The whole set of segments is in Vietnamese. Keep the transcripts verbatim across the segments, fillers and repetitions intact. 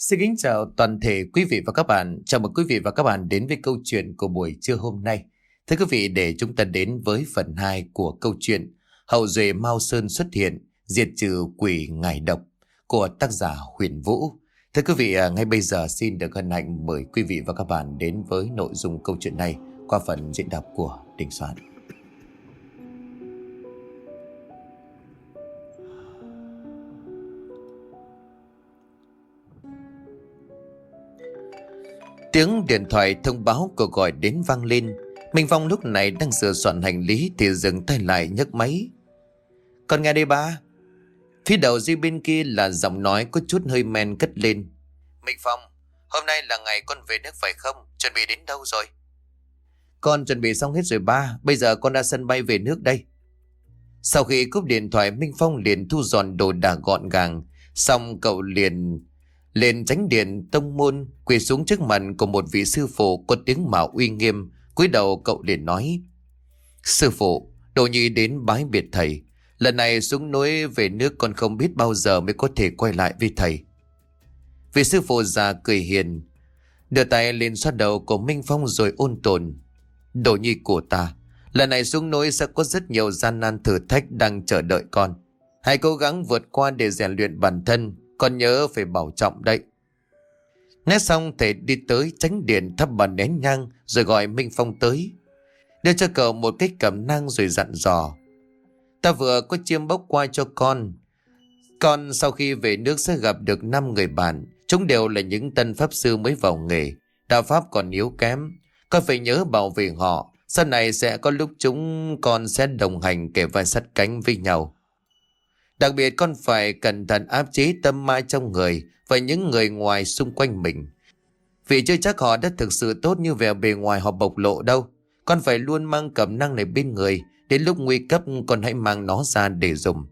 Xin kính chào toàn thể quý vị và các bạn. Chào mừng quý vị và các bạn đến với câu chuyện của buổi trưa hôm nay. Thưa quý vị, để chúng ta đến với phần hai của câu chuyện Hậu duệ Mao Sơn xuất hiện, diệt trừ quỷ ngải độc của tác giả Huyền Vũ. Thưa quý vị, ngay bây giờ xin được hân hạnh mời quý vị và các bạn đến với nội dung câu chuyện này qua phần diễn đọc của Đình Soạn. Tiếng điện thoại thông báo cuộc gọi đến vang lên. Minh Phong lúc này đang sửa soạn hành lý thì dừng tay lại nhấc máy. Con nghe đây ba. Phía đầu dây bên kia là giọng nói có chút hơi men cất lên. Minh Phong, hôm nay là ngày con về nước phải không? Chuẩn bị đến đâu rồi? Con chuẩn bị xong hết rồi ba. Bây giờ con ra sân bay về nước đây. Sau khi cúp điện thoại, Minh Phong liền thu dọn đồ đạc gọn gàng. Xong cậu liền lên chánh điện tông môn, quỳ xuống trước mặt của một vị sư phụ có tiếng mạo uy nghiêm. Cúi đầu cậu liền nói: Sư phụ, Đồ Nhi đến bái biệt thầy. Lần này xuống núi về nước con không biết bao giờ mới có thể quay lại với thầy. Vị sư phụ già cười hiền, đưa tay lên xoa đầu của Minh Phong rồi ôn tồn: Đồ Nhi của ta, lần này xuống núi sẽ có rất nhiều gian nan thử thách đang chờ đợi con. Hãy cố gắng vượt qua để rèn luyện bản thân. Con nhớ phải bảo trọng đấy. Nói xong thầy đi tới chánh điện thắp bàn nén nhang rồi gọi Minh Phong tới, đưa cho cậu một cái cẩm nang rồi dặn dò: Ta vừa có chiêm bốc qua cho con. Con sau khi về nước sẽ gặp được năm người bạn. Chúng đều là những tân pháp sư mới vào nghề, đạo pháp còn yếu kém. Con phải nhớ bảo vệ họ. Sau này sẽ có lúc chúng con sẽ đồng hành kề vai sát cánh với nhau. Đặc biệt con phải cẩn thận áp chế tâm ma trong người và những người ngoài xung quanh mình. Vì chưa chắc họ đã thực sự tốt như vẻ bề ngoài họ bộc lộ đâu. Con phải luôn mang cẩm nang này bên người. Đến lúc nguy cấp con hãy mang nó ra để dùng.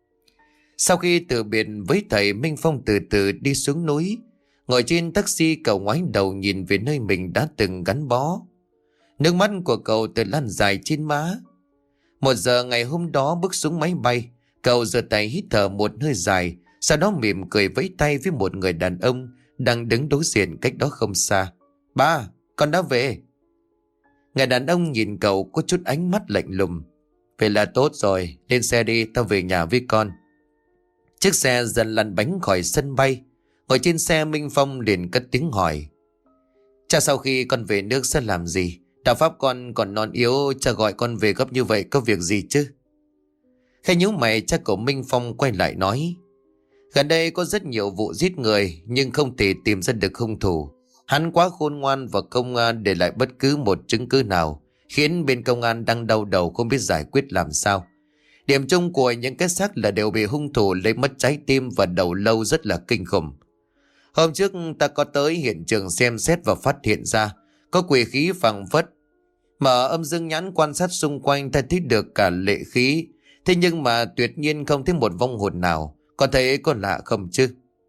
Sau khi từ biệt với thầy, Minh Phong từ từ đi xuống núi. Ngồi trên taxi, cậu ngoái đầu nhìn về nơi mình đã từng gắn bó. Nước mắt của cậu từ lan dài trên má. Một giờ ngày hôm đó bước xuống máy bay, cậu giơ tay hít thở một hơi dài, sau đó mỉm cười vẫy tay với một người đàn ông đang đứng đối diện cách đó không xa. Ba, con đã về. Người đàn ông nhìn cậu có chút ánh mắt lạnh lùng. Vậy là tốt rồi, lên xe đi, tao về nhà với con. Chiếc xe dần lăn bánh khỏi sân bay. Ngồi trên xe, Minh Phong liền cất tiếng hỏi: Cha, sau khi con về nước sẽ làm gì? Đạo pháp con còn non yếu, cha gọi con về gấp như vậy có việc gì chứ? Khẽ nhíu mày, cha của Minh Phong quay lại nói: Gần đây có rất nhiều vụ giết người, nhưng không thể tìm ra được hung thủ. Hắn quá khôn ngoan và không để lại bất cứ một chứng cứ nào, khiến bên công an đang đau đầu không biết giải quyết làm sao. Điểm chung của những cái xác là đều bị hung thủ lấy mất trái tim và đầu lâu rất là kinh khủng. Hôm trước ta có tới hiện trường xem xét và phát hiện ra có quỷ khí phảng phất. Mở âm dương nhãn quan sát xung quanh, ta thấy được cả lệ khí. Thế nhưng mà tuyệt nhiên không thấy một vong hồn nào. Có thấy có lạ không chứ?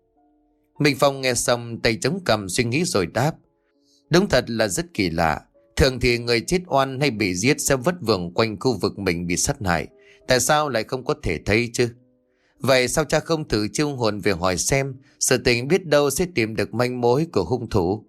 Minh Phong nghe xong tay chống cằm suy nghĩ rồi đáp: Đúng thật là rất kỳ lạ. Thường thì người chết oan hay bị giết sẽ vất vưởng quanh khu vực mình bị sát hại. Tại sao lại không có thể thấy chứ? Vậy sao cha không thử chiêu hồn về hỏi xem, sự tình biết đâu sẽ tìm được manh mối của hung thủ?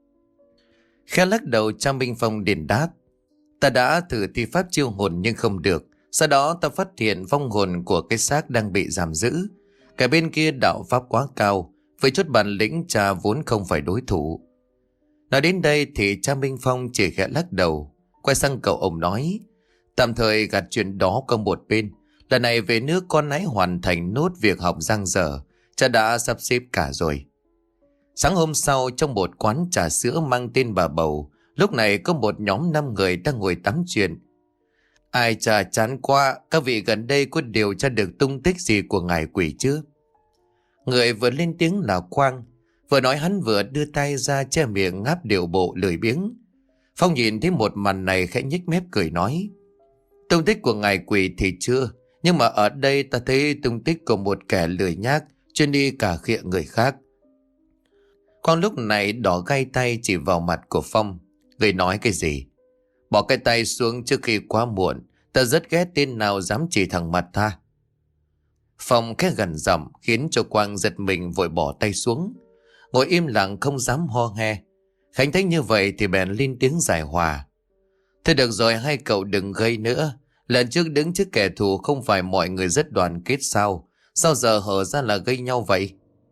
Khẽ lắc đầu, cha Minh Phong liền đáp: Ta đã thử thi pháp chiêu hồn nhưng không được. Sau đó ta phát hiện vong hồn của cái xác đang bị giam giữ. Cả bên kia đạo pháp quá cao, với chút bản lĩnh cha vốn không phải đối thủ. Nói đến đây thì cha Minh Phong chỉ khẽ lắc đầu, quay sang cậu ông nói: Tạm thời gạt chuyện đó qua một bên. Lần này về nước con hãy hoàn thành nốt việc học dang dở. Cha đã sắp xếp cả rồi. Sáng hôm sau, trong một quán trà sữa mang tên Bà Bầu, lúc này có một nhóm năm người đang ngồi tám chuyện. Ai chà, chán quá. Các vị gần đây có điều tra được tung tích gì của ngài quỷ chưa? Người vừa lên tiếng là Quang. Vừa nói hắn vừa đưa tay ra che miệng ngáp điệu bộ lười biếng. Phong nhìn thấy một màn này khẽ nhếch mép cười nói: Tung tích của ngài quỷ thì chưa, nhưng mà ở đây ta thấy tung tích của một kẻ lười nhác chuyên đi cà khịa người khác. Quang lúc này đỏ gay tay chỉ vào mặt của Phong. Người nói cái gì? Bỏ cái tay xuống trước khi quá muộn. Ta rất ghét tên nào dám chỉ thẳng mặt ta. Phong khẽ gần giọng khiến cho Quang giật mình vội bỏ tay xuống. ngồi im lặng không dám ho he. Khánh thấy như vậy thì bèn lên tiếng giải hòa. Thôi được rồi, hai cậu đừng gây nữa. Lần trước đứng trước kẻ thù không phải mọi người rất đoàn kết sao? Sao giờ hở ra là gây nhau vậy?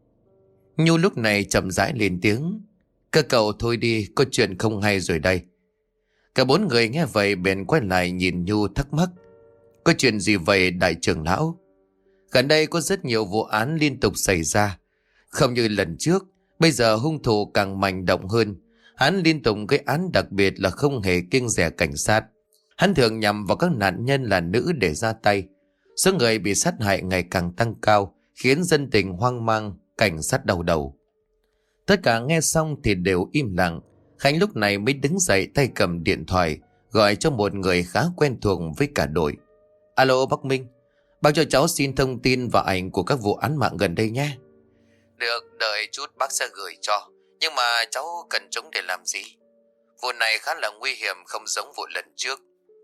Nhu lúc này chậm rãi lên tiếng. Các cậu thôi đi, có chuyện không hay rồi đây. Cả bốn người nghe vậy bèn quay lại nhìn Nhu thắc mắc. Có chuyện gì vậy đại trưởng lão? Gần đây có rất nhiều vụ án liên tục xảy ra. Không như lần trước, bây giờ hung thủ càng manh động hơn. Hắn liên tục gây án, đặc biệt là không hề kiêng dè cảnh sát. Hắn thường nhằm vào các nạn nhân là nữ để ra tay. Số người bị sát hại ngày càng tăng cao, khiến dân tình hoang mang, cảnh sát đau đầu. Tất cả nghe xong thì đều im lặng. Khánh lúc này mới đứng dậy, tay cầm điện thoại, gọi cho một người khá quen thuộc với cả đội. Alo bác Minh, bác cho cháu xin thông tin và ảnh của các vụ án mạng gần đây nhé. Được, đợi chút bác sẽ gửi cho. Nhưng mà cháu cần chúng để làm gì? Vụ này khá là nguy hiểm, không giống vụ lần trước.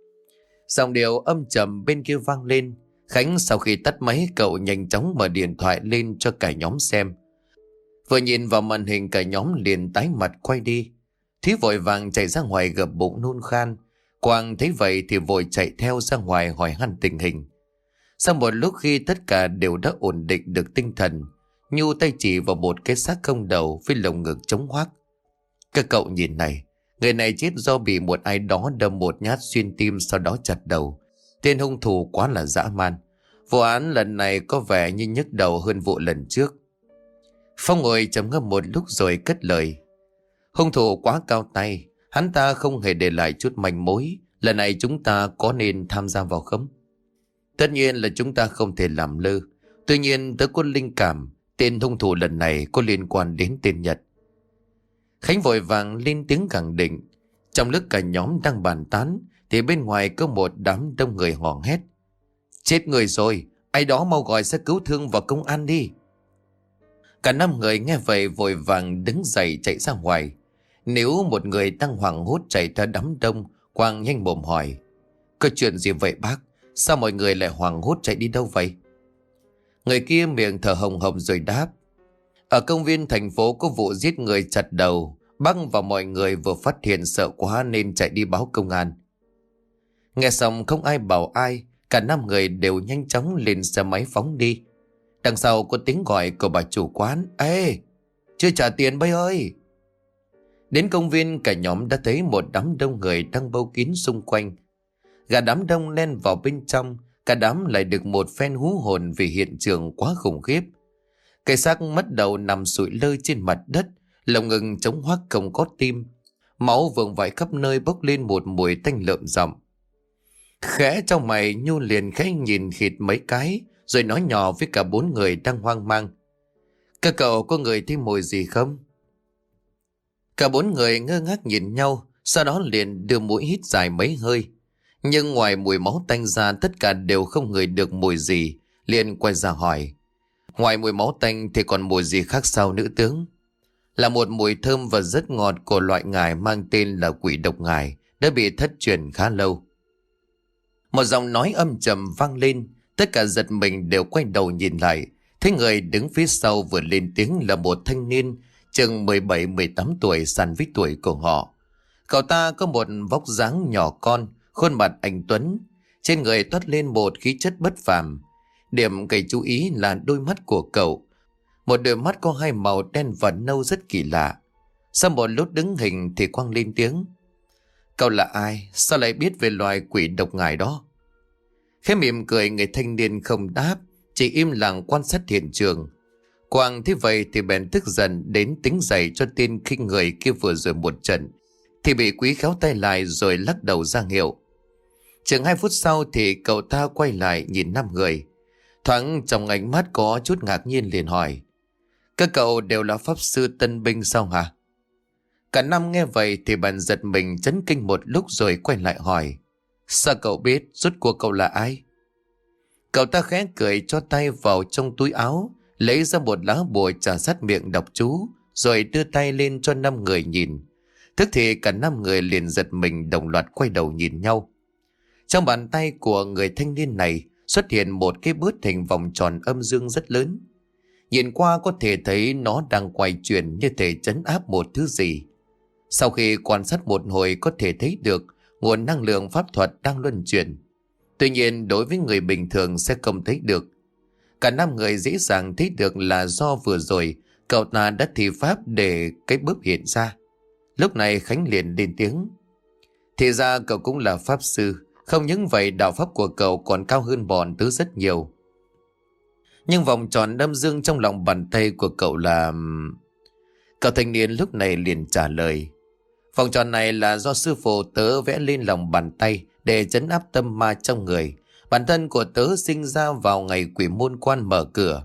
Giọng điệu âm trầm bên kia vang lên. Khánh sau khi tắt máy, cậu nhanh chóng mở điện thoại lên cho cả nhóm xem. Vừa nhìn vào màn hình, cả nhóm liền tái mặt quay đi. Thúy vội vàng chạy ra ngoài gập bụng nôn khan. Quang thấy vậy thì vội chạy theo ra ngoài hỏi han tình hình. Sau một lúc khi tất cả đều đã ổn định được tinh thần, Nhu tay chỉ vào một cái xác không đầu với lồng ngực trống hoác. Các cậu nhìn này, người này chết do bị một ai đó đâm một nhát xuyên tim, sau đó chặt đầu. Tên hung thủ quá là dã man. Vụ án lần này có vẻ như nhức đầu hơn vụ lần trước. Phong ngồi trầm ngâm một lúc rồi cất lời. Hung thủ quá cao tay, hắn ta không hề để lại chút manh mối. Lần này chúng ta có nên tham gia vào không? Tất nhiên là chúng ta không thể làm lơ. Tuy nhiên tớ có linh cảm tên hung thủ lần này có liên quan đến tên Nhật. Khánh vội vàng lên tiếng khẳng định. Trong lúc cả nhóm đang bàn tán thì bên ngoài có một đám đông người hò hét. Chết người rồi, ai đó mau gọi xe cứu thương và công an đi. Cả năm người nghe vậy vội vàng đứng dậy chạy ra ngoài. Nếu một người đang hoảng hốt chạy theo đám đông, Quang nhanh mồm hỏi. Có chuyện gì vậy bác? Sao mọi người lại hoảng hốt chạy đi đâu vậy? Người kia miệng thở hồng hồng rồi đáp. Ở công viên thành phố có vụ giết người chặt đầu. Bác và mọi người vừa phát hiện sợ quá nên chạy đi báo công an. Nghe xong không ai bảo ai, cả năm người đều nhanh chóng lên xe máy phóng đi. Đằng sau có tiếng gọi của bà chủ quán. Ê, chưa trả tiền bây ơi. Đến công viên, cả nhóm đã thấy một đám đông người đang bâu kín xung quanh. Gà đám đông len vào bên trong, cả đám lại được một phen hú hồn vì hiện trường quá khủng khiếp. Cái xác mất đầu nằm sụi lơ trên mặt đất, lồng ngực trống hoác không có tim. Máu vương vãi khắp nơi, bốc lên một mùi tanh lợm giọng. Khẽ trong mày, Nhu liền khẽ nhìn khịt mấy cái, rồi nói nhỏ với cả bốn người đang hoang mang. Các cậu có người thấy mùi gì không? Cả bốn người ngơ ngác nhìn nhau, sau đó liền đưa mũi hít dài mấy hơi. Nhưng ngoài mùi máu tanh ra, tất cả đều không ngửi được mùi gì. Liền quay ra hỏi. Ngoài mùi máu tanh thì còn mùi gì khác sao nữ tướng? Là một mùi thơm và rất ngọt của loại ngải mang tên là quỷ độc ngải, đã bị thất truyền khá lâu. Một giọng nói âm trầm vang lên, tất cả giật mình đều quay đầu nhìn lại. Thấy người đứng phía sau vừa lên tiếng là một thanh niên chừng mười bảy mười tám tuổi, sàn với tuổi của họ. Cậu ta có một vóc dáng nhỏ con, khuôn mặt anh tuấn, trên người toát lên một khí chất bất phàm. Điểm gây chú ý là đôi mắt của cậu, một đôi mắt có hai màu đen và nâu rất kỳ lạ. Sau một lúc đứng hình thì Quang lên tiếng. Cậu là ai? Sao lại biết về loài quỷ độc ngải đó? Khẽ mỉm cười, người thanh niên không đáp, chỉ im lặng quan sát hiện trường. Quang thế vậy thì bèn tức giận đến tính dậy cho tên khinh người kia vừa rồi một trận, thì bị Quý khéo tay lại rồi lắc đầu ra hiệu. Chừng hai phút sau thì cậu ta quay lại nhìn năm người. Thoáng trong ánh mắt có chút ngạc nhiên liền hỏi. Các cậu đều là pháp sư tân binh sao hả? Cả năm nghe vậy thì bạn giật mình chấn kinh một lúc rồi quay lại hỏi. Sao cậu biết? Rốt cuộc cậu là ai? Cậu ta khẽ cười, cho tay vào trong túi áo, lấy ra một lá bùa trà sát miệng đọc chú, rồi đưa tay lên cho năm người nhìn. Tức thì cả năm người liền giật mình, đồng loạt quay đầu nhìn nhau. Trong bàn tay của người thanh niên này xuất hiện một cái bướt hình vòng tròn âm dương rất lớn. Nhìn qua có thể thấy nó đang quay chuyển như thể trấn áp một thứ gì. Sau khi quan sát một hồi có thể thấy được nguồn năng lượng pháp thuật đang luân chuyển. Tuy nhiên đối với người bình thường sẽ không thấy được. Cả năm người dễ dàng thấy được là do vừa rồi cậu ta đã thi pháp để cái bướp hiện ra. Lúc này Khánh liền lên tiếng. Thì ra cậu cũng là pháp sư. Không những vậy đạo pháp của cậu còn cao hơn bọn tớ rất nhiều. Nhưng vòng tròn âm dương trong lòng bàn tay của cậu là... Cậu thanh niên lúc này liền trả lời. Vòng tròn này là do sư phụ tớ vẽ lên lòng bàn tay để trấn áp tâm ma trong người. Bản thân của tớ sinh ra vào ngày quỷ môn quan mở cửa.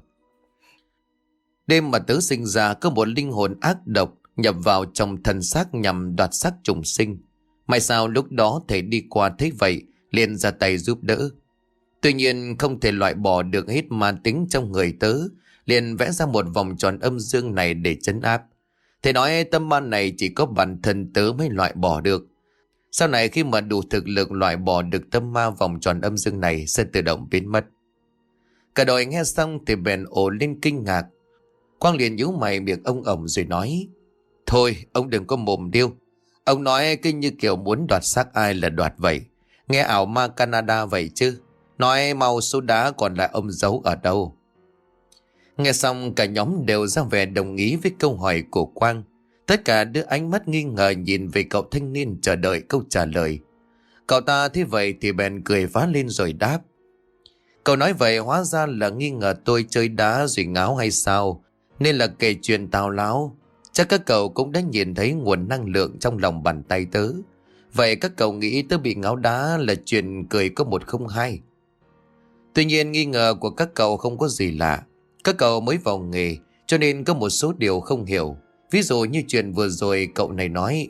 Đêm mà tớ sinh ra có một linh hồn ác độc nhập vào trong thân xác nhằm đoạt xác trùng sinh. May sao lúc đó thầy đi qua thấy vậy liền ra tay giúp đỡ. Tuy nhiên không thể loại bỏ được hết ma tính trong người tớ, liền vẽ ra một vòng tròn âm dương này để trấn áp. Thầy nói tâm ma này chỉ có bản thân tớ mới loại bỏ được. Sau này khi mà đủ thực lực loại bỏ được tâm ma, vòng tròn âm dương này sẽ tự động biến mất. Cả đội nghe xong thì bèn ồ lên kinh ngạc. Quang liền nhíu mày miệng ông ổng rồi nói. Thôi ông đừng có mồm điêu. Ông nói cứ như kiểu muốn đoạt xác ai là đoạt vậy. Nghe ảo ma Canada vậy chứ. Nói mau số đá còn lại ông giấu ở đâu. Nghe xong cả nhóm đều ra vẻ đồng ý với câu hỏi của Quang. Tất cả đưa ánh mắt nghi ngờ nhìn về cậu thanh niên chờ đợi câu trả lời. Cậu ta thấy vậy thì bèn cười phá lên rồi đáp. Cậu nói vậy hóa ra là nghi ngờ tôi chơi đá rồi ngáo hay sao, nên là kể chuyện tào láo. Chắc các cậu cũng đã nhìn thấy nguồn năng lượng trong lòng bàn tay tớ. Vậy các cậu nghĩ tớ bị ngáo đá là chuyện cười có một không hai. Tuy nhiên nghi ngờ của các cậu không có gì lạ. Các cậu mới vào nghề cho nên có một số điều không hiểu. Ví dụ như chuyện vừa rồi cậu này nói.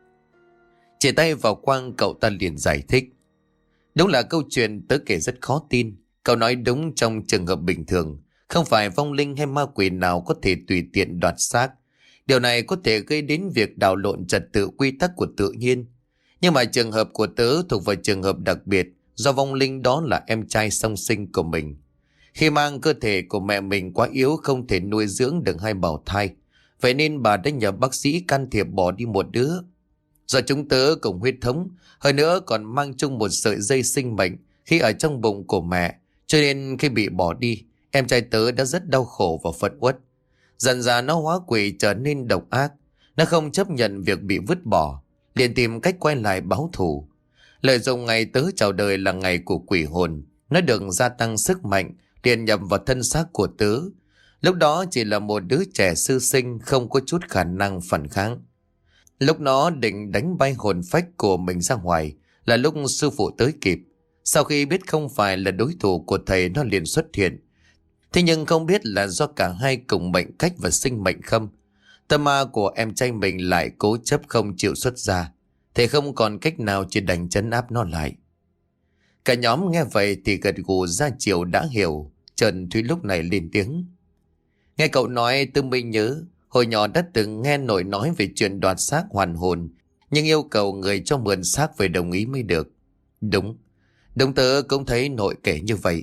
Chỉ tay vào Quang, cậu ta liền giải thích. Đúng là câu chuyện tớ kể rất khó tin. Cậu nói đúng, trong trường hợp bình thường không phải vong linh hay ma quỷ nào có thể tùy tiện đoạt xác. Điều này có thể gây đến việc đảo lộn trật tự quy tắc của tự nhiên. Nhưng mà trường hợp của tớ thuộc vào trường hợp đặc biệt, do vong linh đó là em trai song sinh của mình. Khi mang cơ thể của mẹ mình quá yếu không thể nuôi dưỡng được hai bào thai. Vậy nên bà đã nhờ bác sĩ can thiệp bỏ đi một đứa. Do chúng tớ cùng huyết thống, hơn nữa còn mang chung một sợi dây sinh mệnh khi ở trong bụng của mẹ, cho nên khi bị bỏ đi, em trai tớ đã rất đau khổ và phẫn uất. Dần dà nó hóa quỷ trở nên độc ác. Nó không chấp nhận việc bị vứt bỏ, liền tìm cách quay lại báo thù. Lợi dụng ngày tớ chào đời là ngày của quỷ hồn, nó được gia tăng sức mạnh, liền nhập vào thân xác của tớ. Lúc đó chỉ là một đứa trẻ sư sinh, không có chút khả năng phản kháng. Lúc nó định đánh bay hồn phách của mình ra ngoài là lúc sư phụ tới kịp. Sau khi biết không phải là đối thủ của thầy, nó liền xuất hiện. Thế nhưng không biết là do cả hai cùng mệnh cách và sinh mệnh không, tâm ma của em trai mình lại cố chấp không chịu xuất ra. Thầy không còn cách nào chỉ đành trấn áp nó lại. Cả nhóm nghe vậy thì gật gù ra chiều đã hiểu. Trần Thúy lúc này lên tiếng. Nghe cậu nói tôi mới nhớ, hồi nhỏ đã từng nghe nội nói về chuyện đoạt xác hoàn hồn, nhưng yêu cầu người cho mượn xác phải đồng ý mới được. Đúng, đúng tớ cũng thấy nội kể như vậy.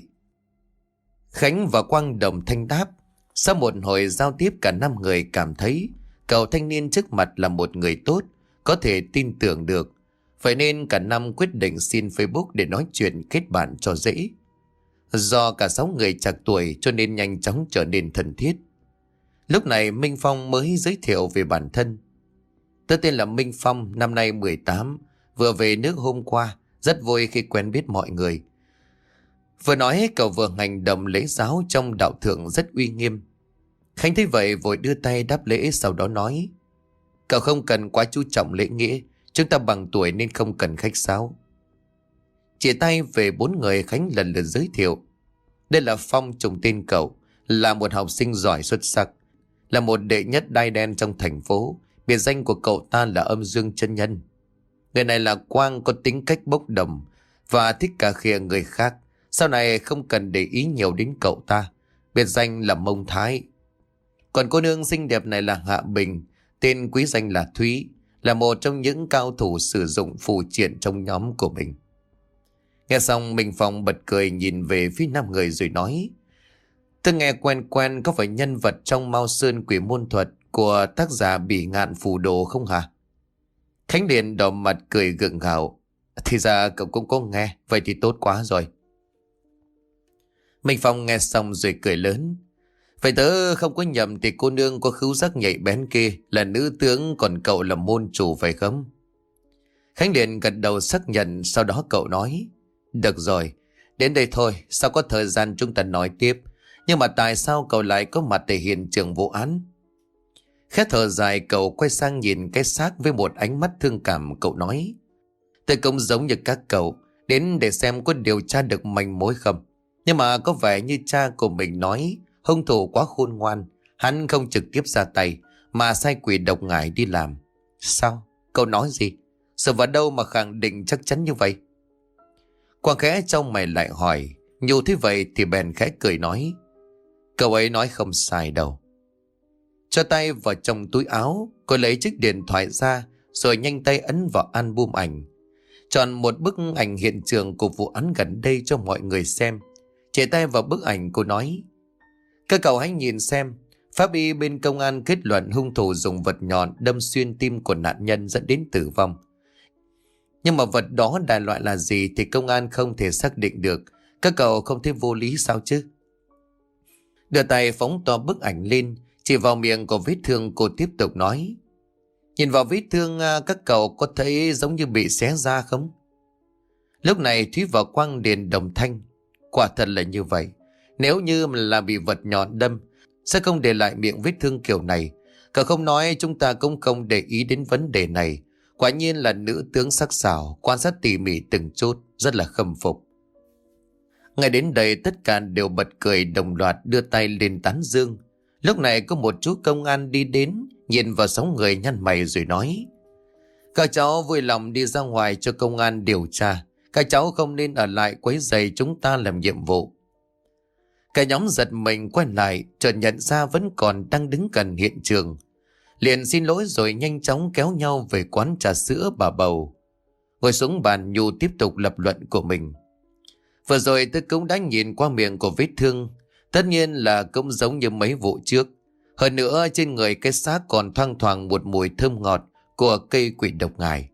Khánh và Quang đồng thanh đáp. Sau một hồi giao tiếp cả năm người cảm thấy cậu thanh niên trước mặt là một người tốt, có thể tin tưởng được. Vậy nên cả năm quyết định xin Facebook để nói chuyện kết bạn cho dễ. Do cả sáu người chạc tuổi cho nên nhanh chóng trở nên thân thiết. Lúc này Minh Phong mới giới thiệu về bản thân. Tôi tên là Minh Phong, năm nay mười tám, vừa về nước hôm qua, rất vui khi quen biết mọi người. Vừa nói cậu vừa hành động lễ giáo trong đạo thượng rất uy nghiêm. Khánh thấy vậy vội đưa tay đáp lễ, sau đó nói. Cậu không cần quá chú trọng lễ nghĩa, chúng ta bằng tuổi nên không cần khách sáo. Chỉ tay về bốn người, Khánh lần lượt giới thiệu. Đây là Phong, trùng tên cậu, là một học sinh giỏi xuất sắc, là một đệ nhất đai đen trong thành phố. Biệt danh của cậu ta là Âm Dương Chân Nhân. Người này là Quang, có tính cách bốc đồng và thích cà khịa người khác. Sau này không cần để ý nhiều đến cậu ta, biệt danh là Mông Thái. Còn cô nương xinh đẹp này là Hạ Bình, tên quý danh là Thúy, là một trong những cao thủ sử dụng phù triện trong nhóm của mình. Nghe xong Minh Phong bật cười nhìn về phía năm người rồi nói. Tôi nghe quen quen, có phải nhân vật trong Mao Sơn Quỷ Môn Thuật của tác giả Bỉ Ngạn Phù Đồ không hả? Khánh Điền đỏ mặt cười gượng gạo. Thì ra cậu cũng có nghe, vậy thì tốt quá rồi. Minh Phong nghe xong rồi cười lớn. Vậy tớ không có nhầm thì cô nương có khứu giác nhạy bén kia là nữ tướng, còn cậu là môn chủ phải không? Khánh Điền gật đầu xác nhận, sau đó cậu nói. Được rồi, đến đây thôi, sao có thời gian chúng ta nói tiếp. Nhưng mà tại sao cậu lại có mặt tại hiện trường vụ án? Khẽ thở dài, cậu quay sang nhìn cái xác với một ánh mắt thương cảm. Cậu nói, tôi cũng giống như các cậu, đến để xem có điều tra được manh mối không. Nhưng mà có vẻ như cha của mình nói hung thủ quá khôn ngoan, hắn không trực tiếp ra tay mà sai quỷ độc ngải đi làm. Sao? Cậu nói gì? Sự vào đâu mà khẳng định chắc chắn như vậy? Quang khẽ trong mày lại hỏi. Nhu thế vậy thì bèn khẽ cười nói, cậu ấy nói không sai đâu. Cho tay vào trong túi áo, cô lấy chiếc điện thoại ra rồi nhanh tay ấn vào album ảnh, chọn một bức ảnh hiện trường của vụ án gần đây cho mọi người xem. Chỉ tay vào bức ảnh, cô nói, các cậu hãy nhìn xem. Pháp y bên công an kết luận hung thủ dùng vật nhọn đâm xuyên tim của nạn nhân dẫn đến tử vong. Nhưng mà vật đó đại loại là gì thì công an không thể xác định được. Các cậu không thấy vô lý sao chứ? Đưa tay phóng to bức ảnh lên, chỉ vào miệng của vết thương, cô tiếp tục nói, nhìn vào vết thương các cậu có thấy giống như bị xé ra không? Lúc này Thúy và Quang Điền đồng thanh. Quả thật là như vậy. Nếu như là bị vật nhọn đâm sẽ không để lại miệng vết thương kiểu này. Cậu không nói chúng ta cũng không để ý đến vấn đề này. Quả nhiên là nữ tướng sắc sảo, quan sát tỉ mỉ từng chút, rất là khâm phục. Ngay đến đây tất cả đều bật cười đồng loạt đưa tay lên tán dương. Lúc này có một chú công an đi đến, nhìn vào sáu người nhăn mày rồi nói, các cháu vui lòng đi ra ngoài cho công an điều tra. Các cháu không nên ở lại quấy rầy chúng ta làm nhiệm vụ. Cả nhóm giật mình quay lại, chợt nhận ra vẫn còn đang đứng gần hiện trường. Liền xin lỗi rồi nhanh chóng kéo nhau về quán trà sữa bà Bầu. Ngồi xuống bàn, Nhu tiếp tục lập luận của mình. Vừa rồi tôi cũng đã nhìn qua miệng của vết thương. Tất nhiên là cũng giống như mấy vụ trước. Hơn nữa trên người cái xác còn thoang thoảng một mùi thơm ngọt của cây quỷ độc ngải.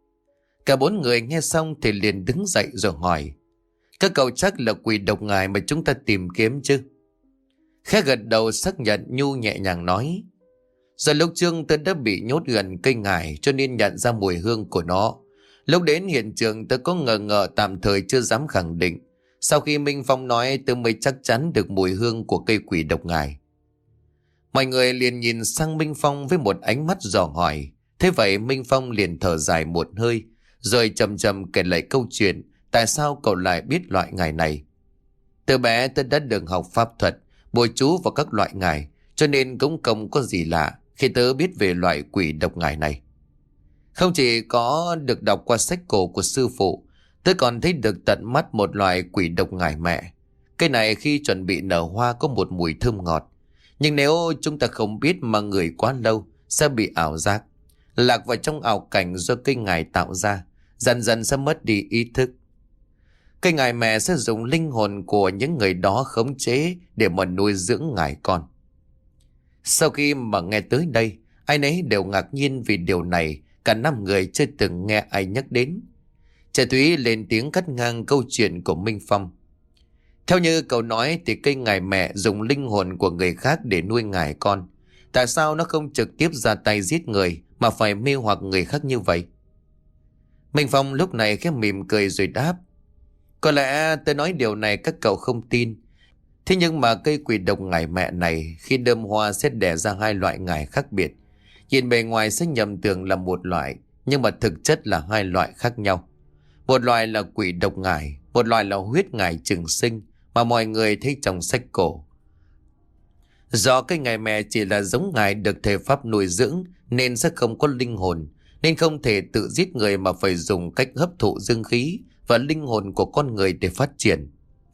Cả bốn người nghe xong thì liền đứng dậy rồi hỏi, các cậu chắc là quỷ độc ngải mà chúng ta tìm kiếm chứ? Khẽ gật đầu xác nhận, Nhu nhẹ nhàng nói, giờ lúc trước tôi đã bị nhốt gần cây ngải cho nên nhận ra mùi hương của nó. Lúc đến hiện trường tôi có ngờ ngợ, tạm thời chưa dám khẳng định. Sau khi Minh Phong nói tôi mới chắc chắn được mùi hương của cây quỷ độc ngải. Mọi người liền nhìn sang Minh Phong với một ánh mắt dò hỏi. Thế vậy Minh Phong liền thở dài một hơi, rồi chậm chậm kể lại câu chuyện tại sao cậu lại biết loại ngải này. Từ bé tôi đã được học pháp thuật, bùa chú vào các loại ngải, cho nên cũng không có gì lạ khi tớ biết về loại quỷ độc ngải này. Không chỉ có được đọc qua sách cổ của sư phụ, tớ còn thấy được tận mắt một loại quỷ độc ngải mẹ. Cây này khi chuẩn bị nở hoa có một mùi thơm ngọt, nhưng nếu chúng ta không biết mà ngửi quá lâu sẽ bị ảo giác, lạc vào trong ảo cảnh do cây ngải tạo ra, dần dần sẽ mất đi ý thức. Cây ngải mẹ sẽ dùng linh hồn của những người đó khống chế để mà nuôi dưỡng ngải con. Sau khi mà nghe tới đây, ai nấy đều ngạc nhiên vì điều này cả năm người chưa từng nghe ai nhắc đến. Trẻ Thúy lên tiếng cắt ngang câu chuyện của Minh Phong. Theo như cậu nói thì cây ngải mẹ dùng linh hồn của người khác để nuôi ngải con. Tại sao nó không trực tiếp ra tay giết người mà phải mê hoặc người khác như vậy? Minh Phong lúc này khẽ mỉm cười rồi đáp, có lẽ tôi nói điều này các cậu không tin. Thế nhưng mà cây quỷ độc ngải mẹ này khi đơm hoa sẽ đẻ ra hai loại ngải khác biệt. Nhìn bề ngoài sẽ nhầm tưởng là một loại, nhưng mà thực chất là hai loại khác nhau. Một loại là quỷ độc ngải, một loại là huyết ngải trường sinh mà mọi người thấy trong sách cổ. Do cây ngải mẹ chỉ là giống ngải được thể pháp nuôi dưỡng nên sẽ không có linh hồn, nên không thể tự giết người mà phải dùng cách hấp thụ dương khí và linh hồn của con người để phát triển.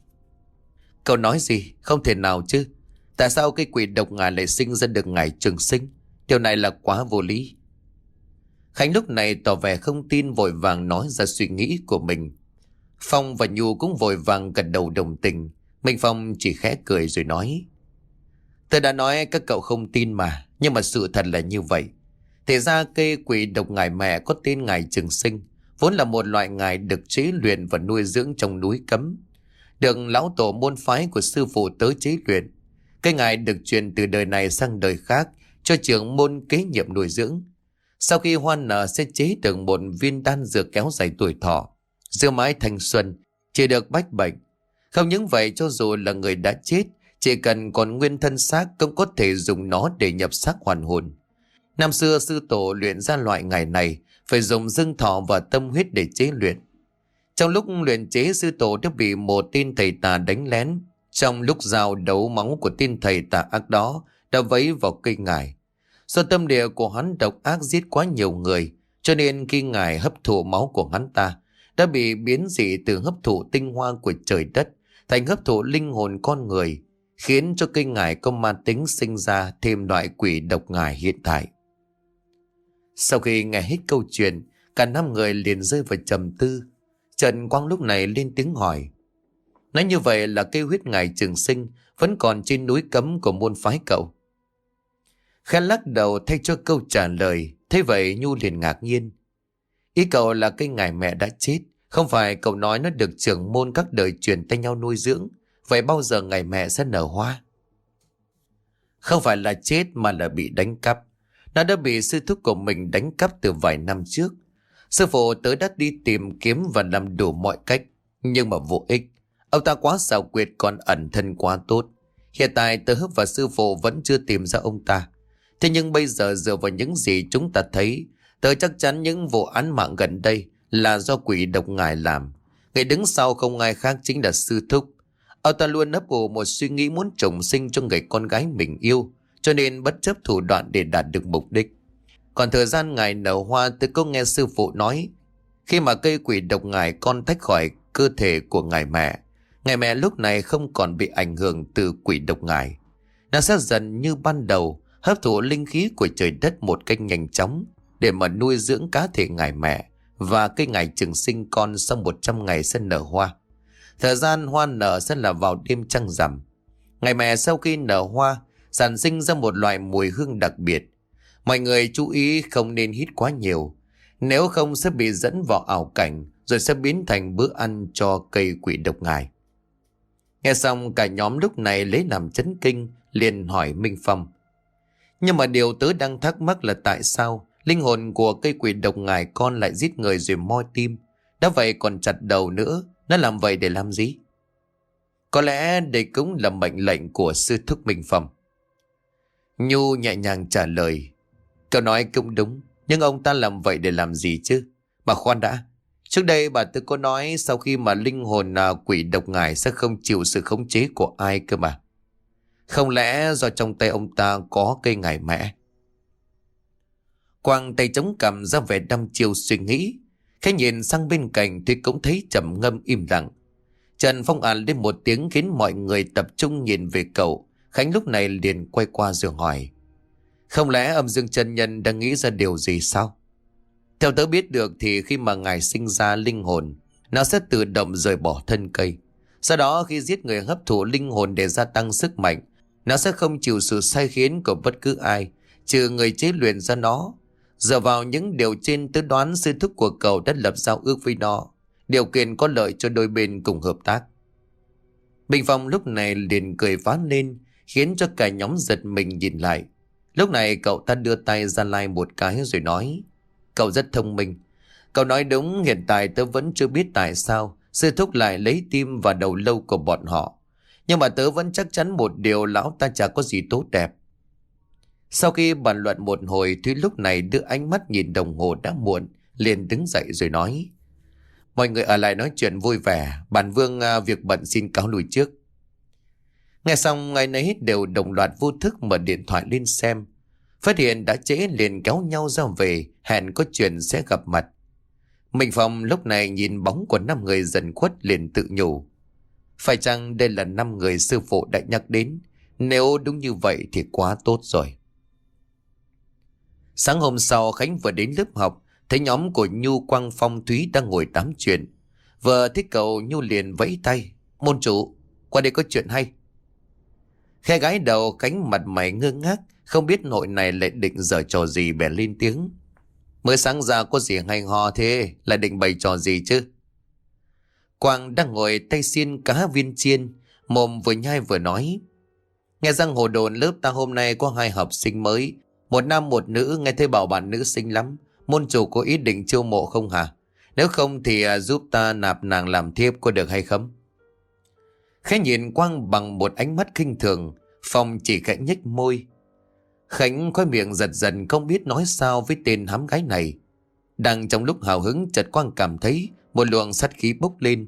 Cậu nói gì? Không thể nào chứ. Tại sao cây quỷ độc ngải lại sinh ra được ngải trường sinh? Điều này là quá vô lý. Khánh lúc này tỏ vẻ không tin, vội vàng nói ra suy nghĩ của mình. Phong và Nhu cũng vội vàng gật đầu đồng tình. Minh Phong chỉ khẽ cười rồi nói, Tôi đã nói các cậu không tin mà, nhưng mà sự thật là như vậy. Thì ra cây quỷ độc ngải mẹ có tên ngải Trường Sinh, vốn là một loại ngải được chế luyện và nuôi dưỡng trong núi cấm, được lão tổ môn phái của sư phụ tớ chế luyện. Cây ngải được truyền từ đời này sang đời khác cho trưởng môn kế nhiệm nuôi dưỡng. Sau khi hoa nở sẽ chế được một viên đan dược kéo dài tuổi thọ, giữ mãi thanh xuân, chỉ được bách bệnh. Không những vậy, cho dù là người đã chết, chỉ cần còn nguyên thân xác cũng có thể dùng nó để nhập xác hoàn hồn. Năm xưa sư tổ luyện ra loại ngải này phải dùng dương thọ và tâm huyết để chế luyện. Trong lúc luyện chế, sư tổ đã bị một tên thầy tà đánh lén. Trong lúc giao đấu, máu của tên thầy tà ác đó đã vấy vào cây ngải. Do tâm địa của hắn độc ác giết quá nhiều người, cho nên khi ngải hấp thụ máu của hắn ta đã bị biến dị từ hấp thụ tinh hoa của trời đất thành hấp thụ linh hồn con người, khiến cho cây ngải có ma tính, sinh ra thêm loại quỷ độc ngải hiện tại. Sau khi nghe hết câu chuyện, cả năm người liền rơi vào trầm tư. Trần Quang lúc này lên tiếng hỏi: nói như vậy là cây huyết ngải Trường Sinh vẫn còn trên núi cấm của môn phái cậu? Khẽ lắc đầu thay cho câu trả lời. Thế vậy Nhu liền ngạc nhiên: ý cậu là cây ngải mẹ đã chết, không phải cậu nói nó được trưởng môn các đời truyền tay nhau nuôi dưỡng? Vậy bao giờ ngải mẹ sẽ nở hoa? Không phải là chết mà là bị đánh cắp. Nó đã bị sư thúc của mình đánh cắp từ vài năm trước. Sư phụ tớ đã đi tìm kiếm và làm đủ mọi cách, nhưng mà vô ích. Ông ta quá xảo quyệt, còn ẩn thân quá tốt. Hiện tại tớ và sư phụ vẫn chưa tìm ra ông ta. Thế nhưng bây giờ dựa vào những gì chúng ta thấy, tớ chắc chắn những vụ án mạng gần đây là do quỷ độc ngải làm. Người đứng sau không ai khác chính là sư thúc. Ông ta luôn ấp ủ một suy nghĩ muốn trùng sinh cho người con gái mình yêu, cho nên bất chấp thủ đoạn để đạt được mục đích. Còn thời gian ngải nở hoa, tôi có nghe sư phụ nói, khi mà cây quỷ độc ngải con tách khỏi cơ thể của ngải mẹ, ngải mẹ lúc này không còn bị ảnh hưởng từ quỷ độc ngải. Nó sẽ dần như ban đầu hấp thụ linh khí của trời đất một cách nhanh chóng để mà nuôi dưỡng cá thể ngải mẹ, và cây ngải Trường Sinh con sau một trăm ngày sẽ nở hoa. Thời gian hoa nở sẽ là vào đêm trăng rằm. Ngải mẹ sau khi nở hoa sản sinh ra một loại mùi hương đặc biệt. Mọi người chú ý không nên hít quá nhiều, nếu không sẽ bị dẫn vào ảo cảnh, rồi sẽ biến thành bữa ăn cho cây quỷ độc ngải. Nghe xong cả nhóm lúc này lấy làm chấn kinh, liền hỏi Minh Phong: nhưng mà điều tớ đang thắc mắc là tại sao linh hồn của cây quỷ độc ngải con lại giết người rồi moi tim? Đã vậy còn chặt đầu nữa, nó làm vậy để làm gì? Có lẽ đây cũng là mệnh lệnh của sư thúc Minh Phong. Nhu nhẹ nhàng trả lời: cậu nói cũng đúng, nhưng ông ta làm vậy để làm gì chứ? Mà khoan đã, trước đây bà tôi có nói sau khi mà linh hồn à, quỷ độc ngải sẽ không chịu sự khống chế của ai cơ mà. Không lẽ do trong tay ông ta có cây ngải mẹ? Quang tay chống cằm ra vẻ đăm chiêu suy nghĩ. Khi nhìn sang bên cạnh thì cũng thấy trầm ngâm im lặng. Trần Phong àn lên một tiếng khiến mọi người tập trung nhìn về cậu. Khánh lúc này liền quay qua rồi hỏi: không lẽ Âm Dương chân nhân đang nghĩ ra điều gì sao? Theo tớ biết được thì khi mà ngài sinh ra linh hồn, nó sẽ tự động rời bỏ thân cây. Sau đó khi giết người hấp thụ linh hồn để gia tăng sức mạnh, nó sẽ không chịu sự sai khiến của bất cứ ai, trừ người chế luyện ra nó. Dựa vào những điều trên, tớ đoán sư thúc của cậu đã lập giao ước với nó, điều kiện có lợi cho đôi bên cùng hợp tác. Bình Phong lúc này liền cười phá lên, khiến cho cả nhóm giật mình nhìn lại. Lúc này cậu ta đưa tay ra lai một cái rồi nói: cậu rất thông minh. Cậu nói đúng, hiện tại tớ vẫn chưa biết tại sao sư thúc lại lấy tim và đầu lâu của bọn họ. Nhưng mà tớ vẫn chắc chắn một điều, lão ta chả có gì tốt đẹp. Sau khi bàn luận một hồi, Thúy lúc này đưa ánh mắt nhìn đồng hồ đã muộn, liền đứng dậy rồi nói: mọi người ở lại nói chuyện vui vẻ, bản vương à, việc bận xin cáo lui trước. Nghe xong ngày nấy đều đồng loạt vô thức mở điện thoại lên xem. Phát hiện đã trễ liền kéo nhau ra về, hẹn có chuyện sẽ gặp mặt. Minh Phong lúc này nhìn bóng của năm người dần khuất liền tự nhủ: phải chăng đây là năm người sư phụ đã nhắc đến? Nếu đúng như vậy thì quá tốt rồi. Sáng hôm sau, Khánh vừa đến lớp học, thấy nhóm của Nhu, Quang, Phong, Thúy đang ngồi tám chuyện. Vừa thấy cậu, Nhu liền vẫy tay: môn chủ, qua đây có chuyện hay. Khe gái đầu, Khánh mặt mày ngơ ngác, không biết nội này lại định giở trò gì, bèn lên tiếng. Mới sáng ra có gì hay ho thế, lại định bày trò gì chứ? Quang đang ngồi tay xiên cá viên chiên, mồm vừa nhai vừa nói. Nghe rằng hồ đồn lớp ta hôm nay có hai học sinh mới, một nam một nữ, nghe thấy bảo bạn nữ xinh lắm. Môn chủ có ý định chiêu mộ không hả? Nếu không thì à, giúp ta nạp nàng làm thiếp có được hay không? Khẽ nhìn Quang bằng một ánh mắt khinh thường, Phong chỉ khẽ nhếch môi. Khánh khóe miệng giật giật, không biết nói sao với tên hám gái này. Đang trong lúc hào hứng, chợt Quang cảm thấy một luồng sát khí bốc lên.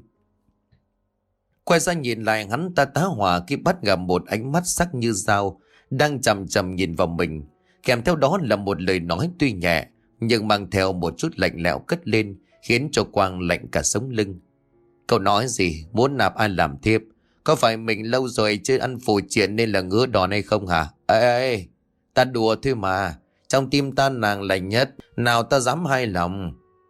Quay ra nhìn lại, hắn ta tá hỏa khi bắt gặp một ánh mắt sắc như dao đang chằm chằm nhìn vào mình, kèm theo đó là một lời nói tuy nhẹ nhưng mang theo một chút lạnh lẽo cất lên, khiến cho Quang lạnh cả sống lưng. Cậu nói gì? Muốn nạp ai làm thiếp? Có phải mình lâu rồi chưa ăn phù triện nên là ngứa đòn hay không hả? Ê, ê, ta đùa thôi mà. Trong tim ta nàng là nhất, nào ta dám hai lòng.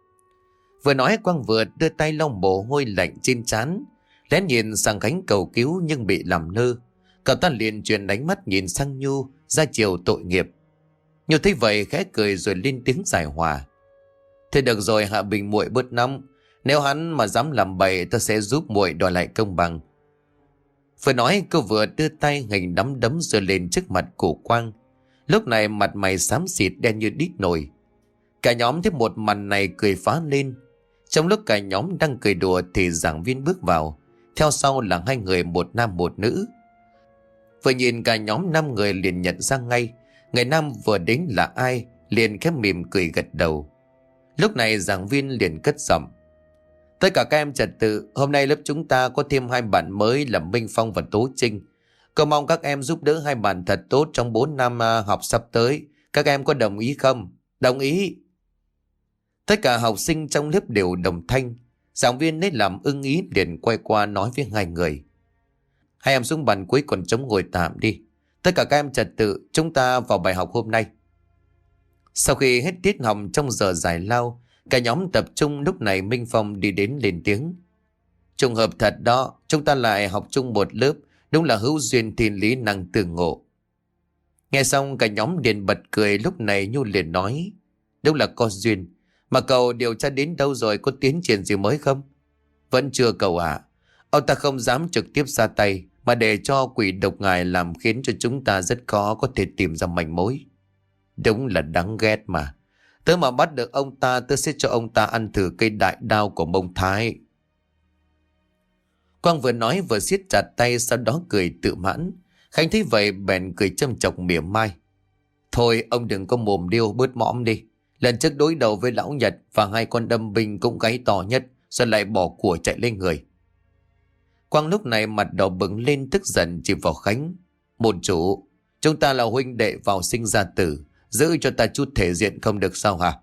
Vừa nói Quang vừa đưa tay lau mồ hôi lạnh trên trán, lén nhìn sang Khánh cầu cứu nhưng bị làm lơ. Cậu ta liền chuyển ánh mắt nhìn sang Nhu, ra chiều tội nghiệp. Nhu thấy vậy khẽ cười rồi lên tiếng giải hòa. Thế được rồi Hạ Bình muội bớt nóng. Nếu hắn mà dám làm bậy, ta sẽ giúp muội đòi lại công bằng. Vừa nói cô vừa đưa tay hình nắm đấm giơ lên trước mặt của Quang. Lúc này mặt mày xám xịt đen như đít nồi. Cả nhóm thấy một màn này cười phá lên. Trong lúc cả nhóm đang cười đùa thì giảng viên bước vào, theo sau là hai người, một nam một nữ. Vừa nhìn cả nhóm năm người liền nhận ra ngay người nam vừa đến là ai, liền khép mỉm cười gật đầu. Lúc này giảng viên liền cất giọng. Tất cả các em trật tự, hôm nay lớp chúng ta có thêm hai bạn mới là Minh Phong và Tố Trinh. Cầu mong các em giúp đỡ hai bạn thật tốt trong bốn năm học sắp tới. Các em có đồng ý không? Đồng ý. Tất cả học sinh trong lớp đều đồng thanh. Giảng viên lấy làm ưng ý liền quay qua nói với hai người. Hai em xuống bàn cuối còn trống ngồi tạm đi. Tất cả các em trật tự, chúng ta vào bài học hôm nay. Sau khi hết tiết học trong giờ giải lao, cả nhóm tập trung. Lúc này Minh Phong đi đến lên tiếng. Trùng hợp thật đó, chúng ta lại học chung một lớp, đúng là hữu duyên thiên lý năng tương ngộ. Nghe xong cả nhóm liền bật cười. Lúc này Nhu liền nói. Đúng là có duyên. Mà cậu điều tra đến đâu rồi, có tiến triển gì mới không? Vẫn chưa cậu ạ. À. Ông ta không dám trực tiếp ra tay, mà để cho quỷ độc ngài làm, khiến cho chúng ta rất khó có thể tìm ra manh mối. Đúng là đáng ghét mà. Tớ mà bắt được ông ta, tớ sẽ cho ông ta ăn thử cây đại đao của Mông Thái. Quang vừa nói vừa siết chặt tay, sau đó cười tự mãn. Khánh thấy vậy bèn cười châm chọc mỉa mai. Thôi ông đừng có mồm điêu, bớt mõm đi. Lần trước đối đầu với lão Nhật và hai con đâm binh cũng gáy to nhất, rồi lại bỏ của chạy lên người. Quang lúc này mặt đỏ bừng lên, tức giận chỉ vào Khánh. Môn chủ, chúng ta là huynh đệ vào sinh ra tử, giữ cho ta chút thể diện không được sao hả?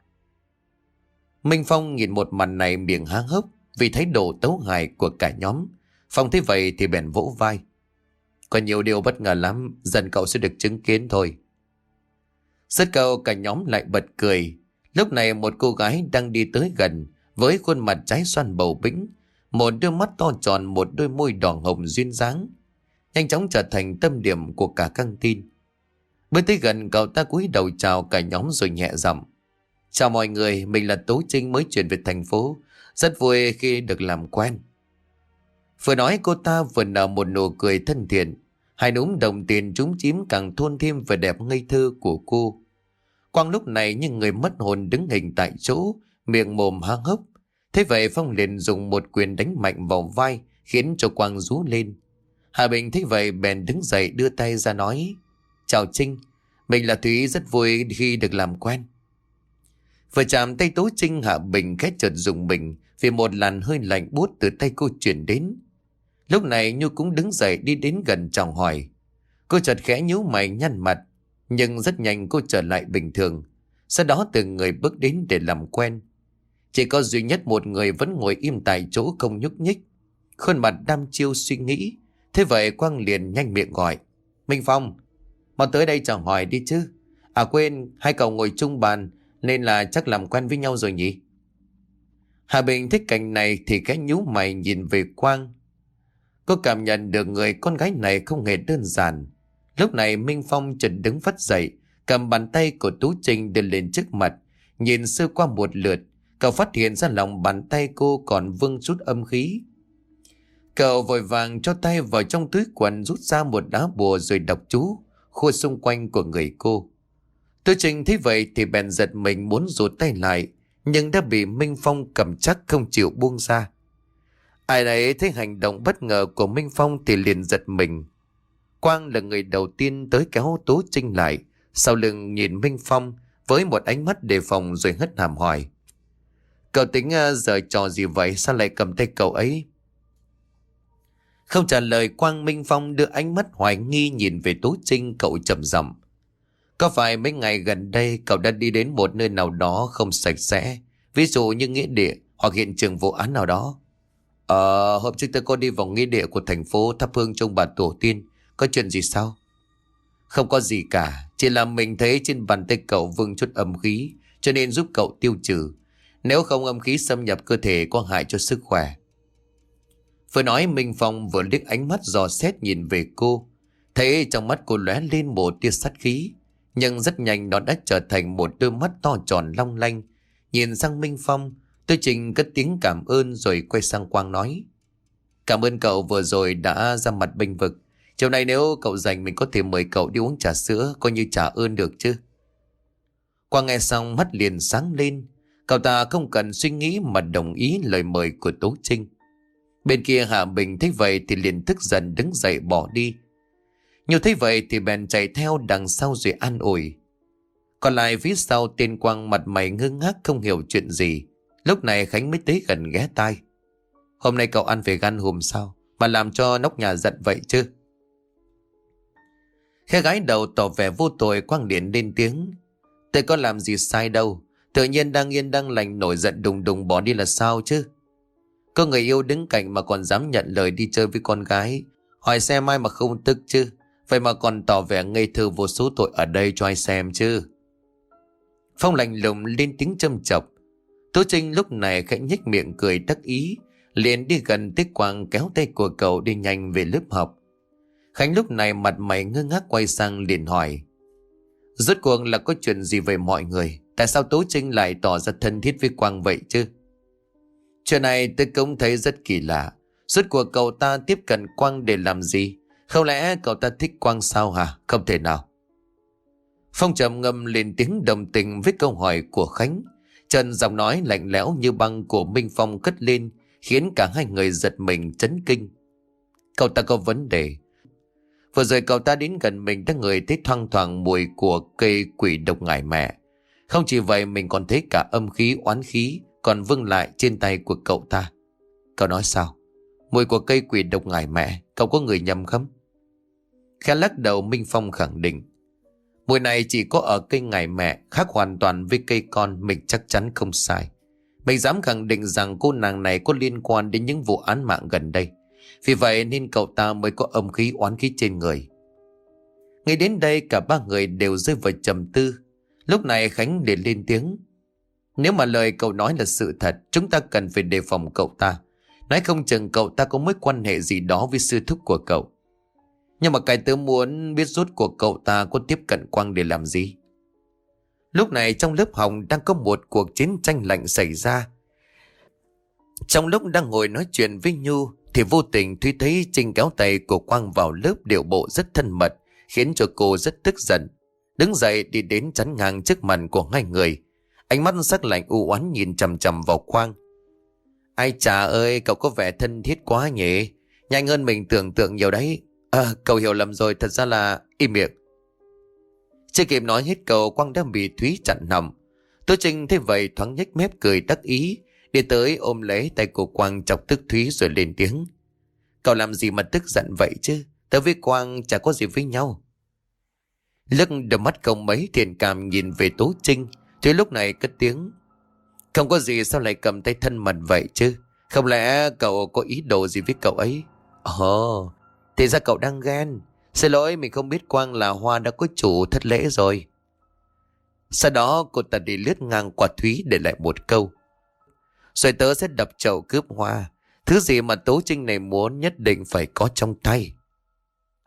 Minh Phong nhìn một màn này miệng há hốc vì thái độ tấu hài của cả nhóm. Phong thấy vậy thì bèn vỗ vai. Có nhiều điều bất ngờ lắm, dần cậu sẽ được chứng kiến thôi. Rất câu cả nhóm lại bật cười. Lúc này một cô gái đang đi tới gần, với khuôn mặt trái xoan bầu bĩnh, một đôi mắt to tròn, một đôi môi đỏ hồng duyên dáng, nhanh chóng trở thành tâm điểm của cả căng tin. Bước tới gần, cậu ta cúi đầu chào cả nhóm rồi nhẹ giọng. Chào mọi người, mình là Tố Trinh mới chuyển về thành phố, rất vui khi được làm quen. Vừa nói cô ta vừa nở một nụ cười thân thiện, hai núm đồng tiền trúng chím càng thôn thêm vẻ đẹp ngây thơ của cô. Quang lúc này như người mất hồn đứng hình tại chỗ, miệng mồm há hốc. Thế vậy Phong liền dùng một quyền đánh mạnh vào vai, khiến cho Quang rú lên. Hà Bình thấy vậy bèn đứng dậy đưa tay ra nói. Chào Trinh, mình là Thúy, rất vui khi được làm quen. Vừa chạm tay Tố Trinh, Hạ Bình khẽ chợt dùng mình vì một làn hơi lạnh buốt từ tay cô chuyển đến. Lúc này Nhu cũng đứng dậy đi đến gần chào hỏi. Cô chợt khẽ nhíu mày nhăn mặt, nhưng rất nhanh cô trở lại bình thường. Sau đó từng người bước đến để làm quen. Chỉ có duy nhất một người vẫn ngồi im tại chỗ không nhúc nhích, khuôn mặt đăm chiêu suy nghĩ. Thế vậy Quang liền nhanh miệng gọi. Minh Phong, mau tới đây chào hỏi đi chứ. À quên, hai cậu ngồi chung bàn nên là chắc làm quen với nhau rồi nhỉ? Hà Bình thích cảnh này thì cái nhú mày nhìn về Quang. Cô cảm nhận được người con gái này không hề đơn giản. Lúc này Minh Phong chợt đứng phắt dậy, cầm bàn tay của Tú Trinh đưa lên trước mặt, nhìn sơ qua một lượt. Cậu phát hiện ra lòng bàn tay cô còn vương chút âm khí. Cậu vội vàng cho tay vào trong túi quần, rút ra một đá bùa rồi đọc chú khua xung quanh của người cô. Tú Trinh thấy vậy thì bèn giật mình muốn rụt tay lại, nhưng đã bị Minh Phong cầm chắc không chịu buông ra. Ai nấy thấy hành động bất ngờ của Minh Phong thì liền giật mình. Quang là người đầu tiên tới kéo Tú Trinh lại, sau lưng nhìn Minh Phong với một ánh mắt đề phòng rồi hất hàm hỏi: Cậu tính uh, giờ trò gì vậy, sao lại cầm tay cậu ấy? Không trả lời Quang, Minh Phong đưa ánh mắt hoài nghi nhìn về Tú Trinh. Cậu trầm giọng: Có phải mấy ngày gần đây cậu đã đi đến một nơi nào đó không sạch sẽ, ví dụ như nghĩa địa hoặc hiện trường vụ án nào đó? Ờ, hôm trước tôi có đi vào nghĩa địa của thành phố thắp hương trong bà tổ tiên. Có chuyện gì sao? Không có gì cả, chỉ là mình thấy trên bàn tay cậu vương chút âm khí, cho nên giúp cậu tiêu trừ. Nếu không âm khí xâm nhập cơ thể có hại cho sức khỏe. Vừa nói Minh Phong vừa liếc ánh mắt dò xét nhìn về cô. Thấy trong mắt cô lóe lên một tia sát khí, nhưng rất nhanh nó đã trở thành một đôi mắt to tròn long lanh. Nhìn sang Minh Phong, Tú Trinh cất tiếng cảm ơn rồi quay sang Quang nói: Cảm ơn cậu vừa rồi đã ra mặt bênh vực. Chiều nay nếu cậu rảnh mình có thể mời cậu đi uống trà sữa, coi như trả ơn được chứ? Quang nghe xong mắt liền sáng lên. Cậu ta không cần suy nghĩ mà đồng ý lời mời của Tú Trinh. Bên kia Hạ Bình thấy vậy thì liền tức giận đứng dậy bỏ đi. Nhiều thấy vậy thì bèn chạy theo đằng sau rồi an ủi. Còn lại phía sau tên Quang mặt mày ngơ ngác không hiểu chuyện gì. Lúc này Khánh mới tới gần ghé tai: Hôm nay cậu ăn về gan hùm sao mà làm cho nóc nhà giận vậy chứ? Khẽ gái đầu tỏ vẻ vô tội, Quang điện lên tiếng: Tôi có làm gì sai đâu, tự nhiên đang yên đang lành nổi giận đùng đùng bỏ đi là sao chứ? Có người yêu đứng cạnh mà còn dám nhận lời đi chơi với con gái, hỏi xem ai mà không tức chứ? Vậy mà còn tỏ vẻ ngây thơ vô số tội ở đây cho ai xem chứ? Phong lạnh lùng lên tiếng châm chọc. Tú Trinh lúc này khẽ nhếch miệng cười đắc ý, liền đi gần tới Quang kéo tay của cậu đi nhanh về lớp học. Khánh lúc này mặt mày ngơ ngác quay sang liền hỏi: Rốt cuộc là có chuyện gì về mọi người? Tại sao Tú Trinh lại tỏ ra thân thiết với Quang vậy chứ? Chuyện này tôi cũng thấy rất kỳ lạ. Rốt cuộc cậu ta tiếp cận Quang để làm gì? Không lẽ cậu ta thích Quang sao hả? Không thể nào. Phong trầm ngâm lên tiếng đồng tình với câu hỏi của Khánh. Trần giọng nói lạnh lẽo như băng của Minh Phong cất lên, khiến cả hai người giật mình chấn kinh. Cậu ta có vấn đề. Vừa rồi cậu ta đến gần mình đã ngửi thấy thoang thoảng mùi của cây quỷ độc ngải mẹ. Không chỉ vậy mình còn thấy cả âm khí oán khí còn vương lại trên tay của cậu ta. Cậu nói sao? Mùi của cây quỷ độc ngải mẹ, cậu có người nhầm không? Khẽ lắc đầu, Minh Phong khẳng định: Mùi này chỉ có ở cây ngải mẹ, khác hoàn toàn với cây con, mình chắc chắn không sai. Mình dám khẳng định rằng cô nàng này có liên quan đến những vụ án mạng gần đây. Vì vậy nên cậu ta mới có âm khí oán khí trên người. Ngay đến đây cả ba người đều rơi vào trầm tư. Lúc này Khánh liền lên tiếng: Nếu mà lời cậu nói là sự thật, chúng ta cần phải đề phòng cậu ta. Nói không chừng cậu ta có mối quan hệ gì đó với sư thúc của cậu. Nhưng mà cái tớ muốn biết rốt cuộc cậu ta có tiếp cận Quang để làm gì. Lúc này trong lớp học đang có một cuộc chiến tranh lạnh xảy ra. Trong lúc đang ngồi nói chuyện với Nhu thì vô tình Thúy thấy Trinh kéo tay của Quang vào lớp, điệu bộ rất thân mật, khiến cho cô rất tức giận. Đứng dậy đi đến chắn ngang trước mặt của hai người, ánh mắt sắc lạnh u oán nhìn chằm chằm vào Quang. Ai chà ơi, cậu có vẻ thân thiết quá nhỉ, nhanh hơn mình tưởng tượng nhiều đấy. À, cậu hiểu lầm rồi, thật ra là... Im miệng. Chưa kịp nói hết câu, Quang đã bị Thúy chặn họng. Tú Trinh thấy vậy thoáng nhếch mép cười đắc ý, đi tới ôm lấy tay của Quang chọc tức Thúy rồi lên tiếng: Cậu làm gì mà tức giận vậy chứ? Tớ với Quang chả có gì với nhau. Lức đôi mắt không mấy thiện cảm nhìn về Tú Trinh, Thúy lúc này cất tiếng: Không có gì, sao lại cầm tay thân mật vậy chứ? Không lẽ cậu có ý đồ gì với cậu ấy? Ồ, thì ra cậu đang ghen. Xin lỗi, mình không biết Quang là hoa đã có chủ, thất lễ rồi. Sau đó cô ta đi lướt ngang qua Thúy để lại một câu: Rồi tớ sẽ đập chậu cướp hoa. Thứ gì mà Tú Trinh này muốn nhất định phải có trong tay.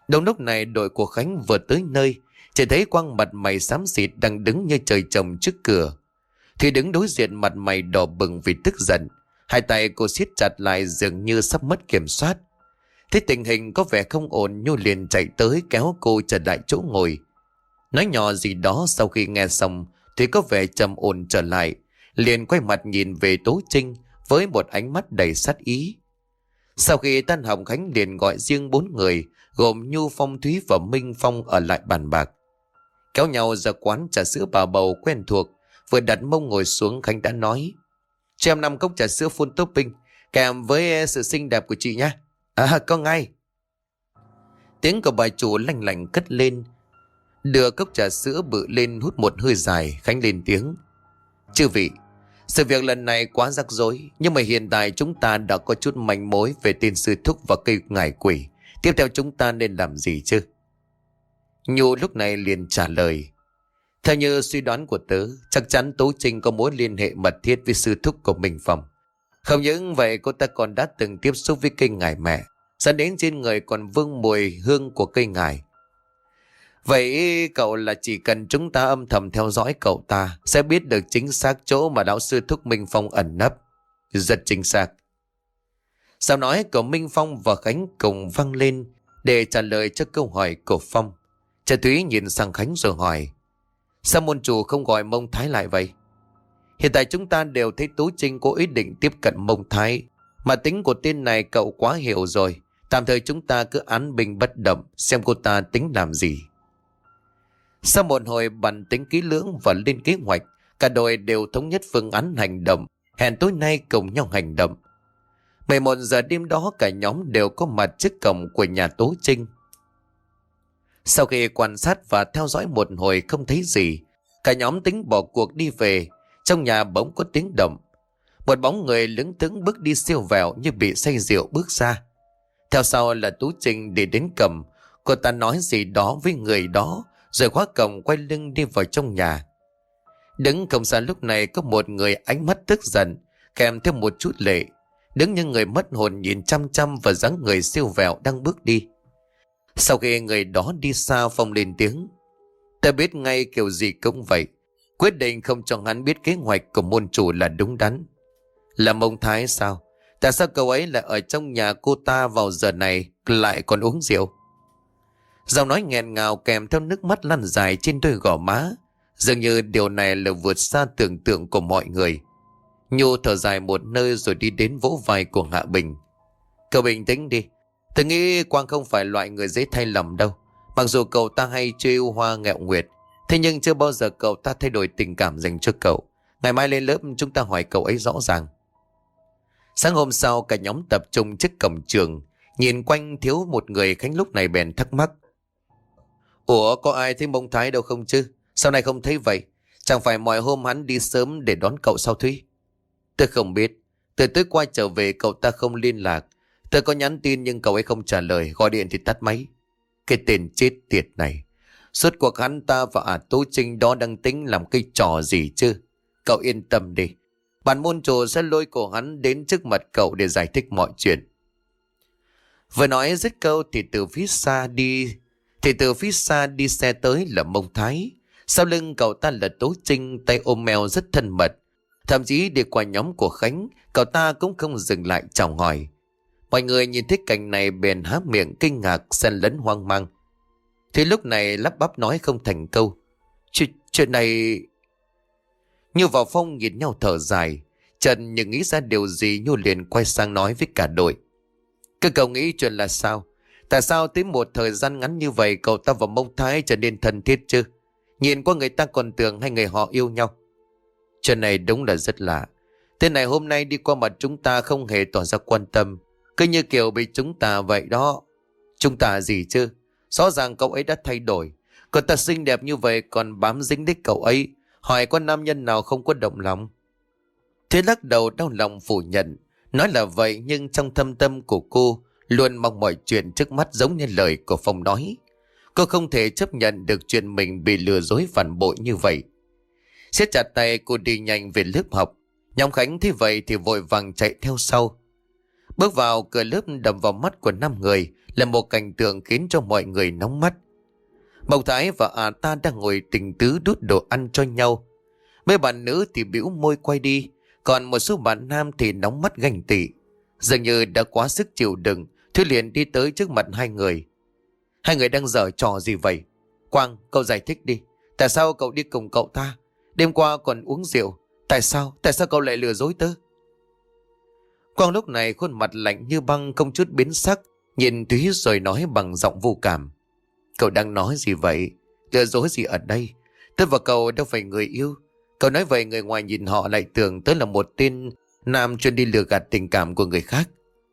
Đúng lúc này đội của Khánh vừa tới nơi, chỉ thấy Quang mặt mày xám xịt đang đứng như trời trồng trước cửa. Thì đứng đối diện mặt mày đỏ bừng vì tức giận, hai tay cô siết chặt lại dường như sắp mất kiểm soát. Thấy tình hình có vẻ không ổn, Nhu liền chạy tới kéo cô trở lại chỗ ngồi. Nói nhỏ gì đó, sau khi nghe xong thì có vẻ trầm ổn trở lại, liền quay mặt nhìn về Tố Trinh với một ánh mắt đầy sát ý. Sau khi tan học, Khánh liền gọi riêng bốn người gồm Nhu, Phong Thúy và Minh Phong ở lại bàn bạc. Kéo nhau ra quán trà sữa bà bầu quen thuộc, vừa đặt mông ngồi xuống, Khánh đã nói: cho em năm cốc trà sữa full topping kèm với sự xinh đẹp của chị nhé. À, có ngay. Tiếng của bà chủ lanh lảnh cất lên. Đưa cốc trà sữa bự lên hút một hơi dài, Khánh lên tiếng: chư vị, sự việc lần này quá rắc rối, nhưng mà hiện tại chúng ta đã có chút manh mối về tên sư thúc và cây ngải quỷ. Tiếp theo chúng ta nên làm gì chứ? Nhu lúc này liền trả lời: theo như suy đoán của tớ, chắc chắn Tố Trinh có mối liên hệ mật thiết với sư thúc của Minh Phong. Không những vậy, cô ta còn đã từng tiếp xúc với cây ngải mẹ, dẫn đến trên người còn vương mùi hương của cây ngải. Vậy cậu là chỉ cần chúng ta âm thầm theo dõi cậu ta sẽ biết được chính xác chỗ mà đạo sư thúc Minh Phong ẩn nấp. Rất chính xác. Sau nói của Minh Phong và Khánh cùng vang lên để trả lời cho câu hỏi của Phong. Trà Thúy nhìn sang Khánh rồi hỏi: sao môn chủ không gọi Mông Thái lại vậy? Hiện tại chúng ta đều thấy Tố Trinh có ý định tiếp cận Mông Thái, mà tính của tên này cậu quá hiểu rồi. Tạm thời chúng ta cứ án binh bất động, xem cô ta tính làm gì. Sau một hồi bàn tính kỹ lưỡng và lên kế hoạch, cả đội đều thống nhất phương án hành động, hẹn tối nay cùng nhau hành động. mười một giờ đêm đó, cả nhóm đều có mặt trước cổng của nhà Tố Trinh. Sau khi quan sát và theo dõi một hồi không thấy gì, cả nhóm tính bỏ cuộc đi về. Trong nhà bỗng có tiếng động. Một bóng người lững thững bước đi siêu vẹo như bị say rượu bước ra. Theo sau là Tú Trinh đi đến cổng. Cô ta nói gì đó với người đó rồi khóa cổng, quay lưng đi vào trong nhà. Đứng không xa lúc này có một người ánh mắt tức giận kèm theo một chút lệ, đứng như người mất hồn nhìn chăm chăm vào dáng người siêu vẹo đang bước đi. Sau khi người đó đi xa, Phong lên tiếng: ta biết ngay kiểu gì cũng vậy. Quyết định không cho hắn biết kế hoạch của môn chủ là đúng đắn. Là Mông Thái sao? Tại sao cậu ấy lại ở trong nhà cô ta vào giờ này lại còn uống rượu? Giọng nói nghẹn ngào kèm theo nước mắt lăn dài trên đôi gò má. Dường như điều này là vượt xa tưởng tượng của mọi người. Nhu thở dài một nơi rồi đi đến vỗ vai của Hạ Bình. Cậu bình tĩnh đi. Tôi nghĩ Quang không phải loại người dễ thay lầm đâu. Mặc dù cậu ta hay chơi yêu hoa ngẹo nguyệt, thế nhưng chưa bao giờ cậu ta thay đổi tình cảm dành cho cậu. Ngày mai lên lớp chúng ta hỏi cậu ấy rõ ràng. Sáng hôm sau, cả nhóm tập trung trước cổng trường. Nhìn quanh thiếu một người, Khánh lúc này bèn thắc mắc: ủa, có ai thấy Mông Thái đâu không chứ? Sao này không thấy vậy? Chẳng phải mọi hôm hắn đi sớm để đón cậu sao Thúy? Tôi không biết. Từ tối qua trở về cậu ta không liên lạc. Tôi có nhắn tin nhưng cậu ấy không trả lời, gọi điện thì tắt máy. Cái tên chết tiệt này. Suốt cuộc hắn ta và ả Tố Trinh đó đang tính làm cái trò gì chứ? Cậu yên tâm đi. Bản môn chủ sẽ lôi cổ hắn đến trước mặt cậu để giải thích mọi chuyện. Vừa nói dứt câu thì từ phía xa đi Thì từ phía xa đi xe tới là Mông Thái. Sau lưng cậu ta là Tố Trinh, tay ôm mèo rất thân mật. Thậm chí đi qua nhóm của Khánh, cậu ta cũng không dừng lại chào hỏi. Mọi người nhìn thấy cảnh này bèn há miệng kinh ngạc xen lẫn hoang mang. Thì lúc này lắp bắp nói không thành câu: Ch chuyện này... Nhu và Phong nhìn nhau thở dài. Trần nhưng nghĩ ra điều gì, Nhu liền quay sang nói với cả đội: các cậu nghĩ chuyện là sao? Tại sao tới một thời gian ngắn như vậy cậu ta và Mông Thái trở nên thân thiết chứ? Nhìn qua người ta còn tưởng hai người họ yêu nhau. Chuyện này đúng là rất lạ. Tên này hôm nay đi qua mặt chúng ta không hề tỏ ra quan tâm, cứ như kiểu bị chúng ta vậy đó. Chúng ta gì chứ? Rõ ràng cậu ấy đã thay đổi. Cậu ta xinh đẹp như vậy còn bám dính đích cậu ấy. Hỏi có nam nhân nào không có động lòng? Thế lắc đầu đau lòng phủ nhận. Nói là vậy nhưng trong thâm tâm của cô luôn mong mọi chuyện trước mắt giống như lời của Phong nói. Cô không thể chấp nhận được chuyện mình bị lừa dối phản bội như vậy. Siết chặt tay, cô đi nhanh về lớp học. Nhóm Khánh thấy vậy thì vội vàng chạy theo sau. Bước vào cửa lớp, đập vào mắt của năm người là một cảnh tượng khiến cho mọi người nóng mắt. Mộc Thái và à ta đang ngồi tình tứ đút đồ ăn cho nhau. Mấy bạn nữ thì bĩu môi quay đi, còn một số bạn nam thì nóng mắt ganh tị. Dường như đã quá sức chịu đựng, Thúy liền đi tới trước mặt hai người. Hai người đang giở trò gì vậy? Quang, cậu giải thích đi. Tại sao cậu đi cùng cậu ta? Đêm qua còn uống rượu. Tại sao? Tại sao cậu lại lừa dối tớ? Quang lúc này khuôn mặt lạnh như băng, không chút biến sắc, nhìn Thúy rồi nói bằng giọng vô cảm. Cậu đang nói gì vậy? Lừa dối gì ở đây? Tớ và cậu đâu phải người yêu. Cậu nói vậy người ngoài nhìn họ lại tưởng tớ là một tên nam chuyên đi lừa gạt tình cảm của người khác.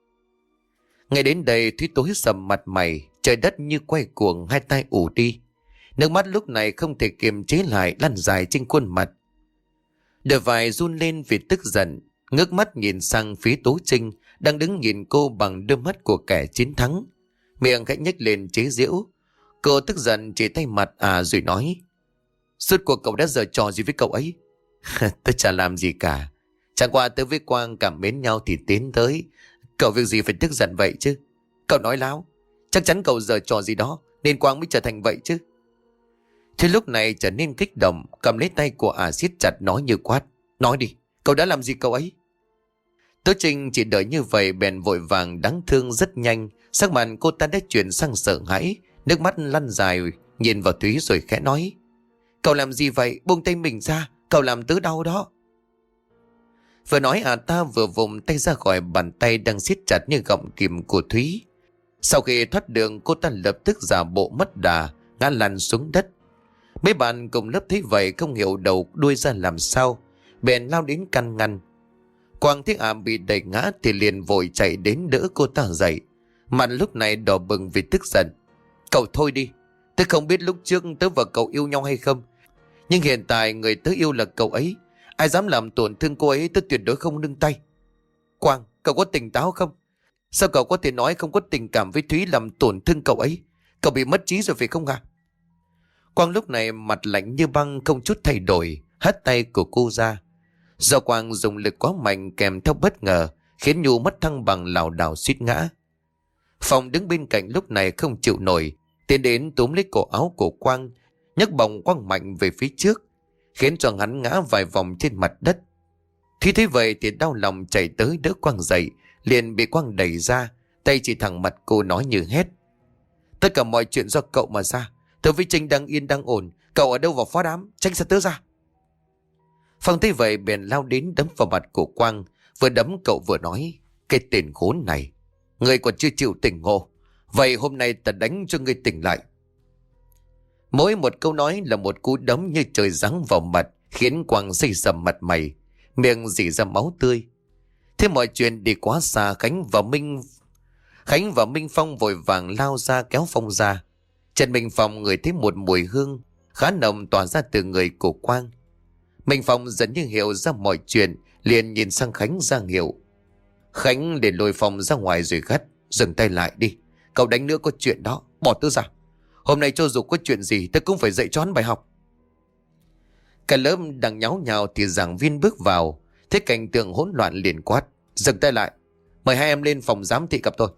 Ngay đến đây Thúy tối sầm mặt mày, trời đất như quay cuồng, hai tay ù đi. Nước mắt lúc này không thể kiềm chế lại lăn dài trên khuôn mặt. Đôi vai run lên vì tức giận, ngước mắt nhìn sang phía Tố Trinh đang đứng nhìn cô bằng đôi mắt của kẻ chiến thắng. Miệng khẽ nhếch lên chế giễu. Cô tức giận chỉ tay mặt à rồi nói: Suốt cuộc cậu đã giở trò gì với cậu ấy? Tớ chả làm gì cả. Chẳng qua tớ với Quang cảm mến nhau thì tiến tới. Cậu việc gì phải tức giận vậy chứ? Cậu nói láo. Chắc chắn cậu giở trò gì đó nên Quang mới trở thành vậy chứ. Thế lúc này trở nên kích động, cầm lấy tay của ả siết chặt nói như quát: Nói đi, cậu đã làm gì cậu ấy? Tố Trinh chỉ đợi như vậy bèn vội vàng đáng thương rất nhanh. Sắc mặt cô ta đã chuyển sang sợ hãi, nước mắt lăn dài nhìn vào Thúy rồi khẽ nói: Cậu làm gì vậy? Buông tay mình ra, cậu làm tớ đau đó. Vừa nói à ta vừa vùng tay ra khỏi bàn tay đang siết chặt như gọng kìm của Thúy. Sau khi thoát đường, cô ta lập tức giả bộ mất đà, ngã lăn xuống đất. Mấy bạn cùng lớp thấy vậy không hiểu đầu đuôi ra làm sao, bèn lao đến can ngăn. Quang thấy ả bị đẩy ngã thì liền vội chạy đến đỡ cô ta dậy, mặt lúc này đỏ bừng vì tức giận. Cậu thôi đi, tớ không biết lúc trước tớ và cậu yêu nhau hay không, nhưng hiện tại người tớ yêu là cậu ấy. Ai dám làm tổn thương cô ấy tớ tuyệt đối không nương tay. Quang, cậu có tỉnh táo không? Sao cậu có thể nói không có tình cảm với Thúy làm tổn thương cậu ấy? Cậu bị mất trí rồi phải không hả? Quang lúc này mặt lạnh như băng, không chút thay đổi, hất tay của cô ra. Do Quang dùng lực quá mạnh kèm theo bất ngờ, khiến Nhu mất thăng bằng lảo đảo suýt ngã. Phong đứng bên cạnh lúc này không chịu nổi, tiến đến túm lấy cổ áo của Quang, nhấc bổng Quang mạnh về phía trước, khiến cho hắn ngã vài vòng trên mặt đất. Khi thấy vậy thì đau lòng chạy tới đỡ Quang dậy, liền bị Quang đẩy ra, tay chỉ thẳng mặt cô nói như hét: Tất cả mọi chuyện do cậu mà ra. Tớ với Trinh đang yên đang ổn, cậu ở đâu vào phá đám, tránh xa tớ ra. Phong thấy vậy bèn lao đến đấm vào mặt của Quang, vừa đấm cậu vừa nói: Cái tên khốn này, ngươi còn chưa chịu tỉnh ngộ, vậy hôm nay ta đánh cho ngươi tỉnh lại. Mỗi một câu nói là một cú đấm như trời giáng vào mặt, khiến Quang xây sầm mặt mày, miệng rỉ ra máu tươi. Thế mọi chuyện đi quá xa, Khánh và Minh Khánh và Minh Phong vội vàng lao ra kéo Phong ra. Trần Minh Phong ngửi thấy một mùi hương khá nồng tỏa ra từ người của Quang. Minh Phong dần như hiểu ra mọi chuyện, liền nhìn sang Khánh ra hiệu. Khánh liền lôi Phong ra ngoài rồi gắt: Dừng tay lại đi, cậu đánh nữa có chuyện đó, bỏ tớ ra. Hôm nay cho dù có chuyện gì tớ cũng phải dạy cho hắn bài học. Cả lớp đang nháo nhào thì giảng viên bước vào, thấy cảnh tượng hỗn loạn liền quát: Dừng tay lại, mời hai em lên phòng giám thị gặp tôi.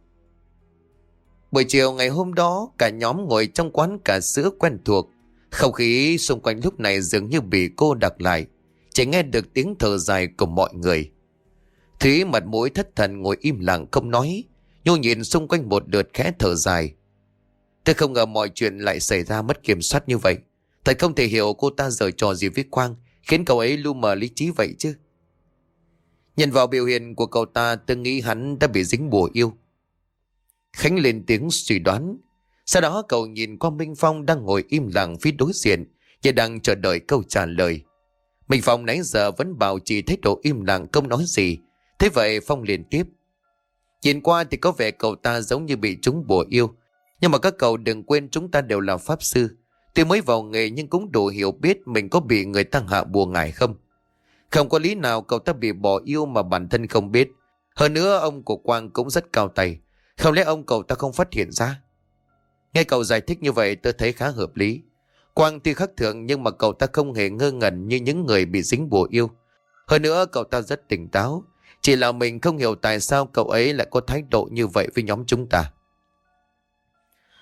Buổi chiều ngày hôm đó, cả nhóm ngồi trong quán cà sữa quen thuộc. Không khí xung quanh lúc này dường như bị cô đặc lại, chỉ nghe được tiếng thở dài của mọi người. Thúy mặt mũi thất thần ngồi im lặng không nói. Nhu nhìn xung quanh một lượt khẽ thở dài. Tôi không ngờ mọi chuyện lại xảy ra mất kiểm soát như vậy. Thật không thể hiểu cô ta giở trò gì với Quang, khiến cậu ấy lu mờ lý trí vậy chứ. Nhìn vào biểu hiện của cậu ta, tôi nghĩ hắn đã bị dính bùa yêu. Khánh lên tiếng suy đoán. Sau đó cậu nhìn qua Minh Phong đang ngồi im lặng phía đối diện, và đang chờ đợi câu trả lời. Minh Phong nãy giờ vẫn bảo trì thái độ im lặng không nói gì. Thế vậy Phong liền tiếp: Nhìn qua thì có vẻ cậu ta giống như bị trúng bùa yêu, nhưng mà các cậu đừng quên chúng ta đều là pháp sư. Tuy mới vào nghề nhưng cũng đủ hiểu biết mình có bị người ta hạ bùa ngải không. Không có lý nào cậu ta bị bỏ yêu mà bản thân không biết. Hơn nữa ông của Quang cũng rất cao tay, không lẽ ông cậu ta không phát hiện ra? Nghe cậu giải thích như vậy tôi thấy khá hợp lý. Quang tuy khắc thường nhưng mà cậu ta không hề ngơ ngẩn như những người bị dính bùa yêu. Hơn nữa cậu ta rất tỉnh táo. Chỉ là mình không hiểu tại sao cậu ấy lại có thái độ như vậy với nhóm chúng ta.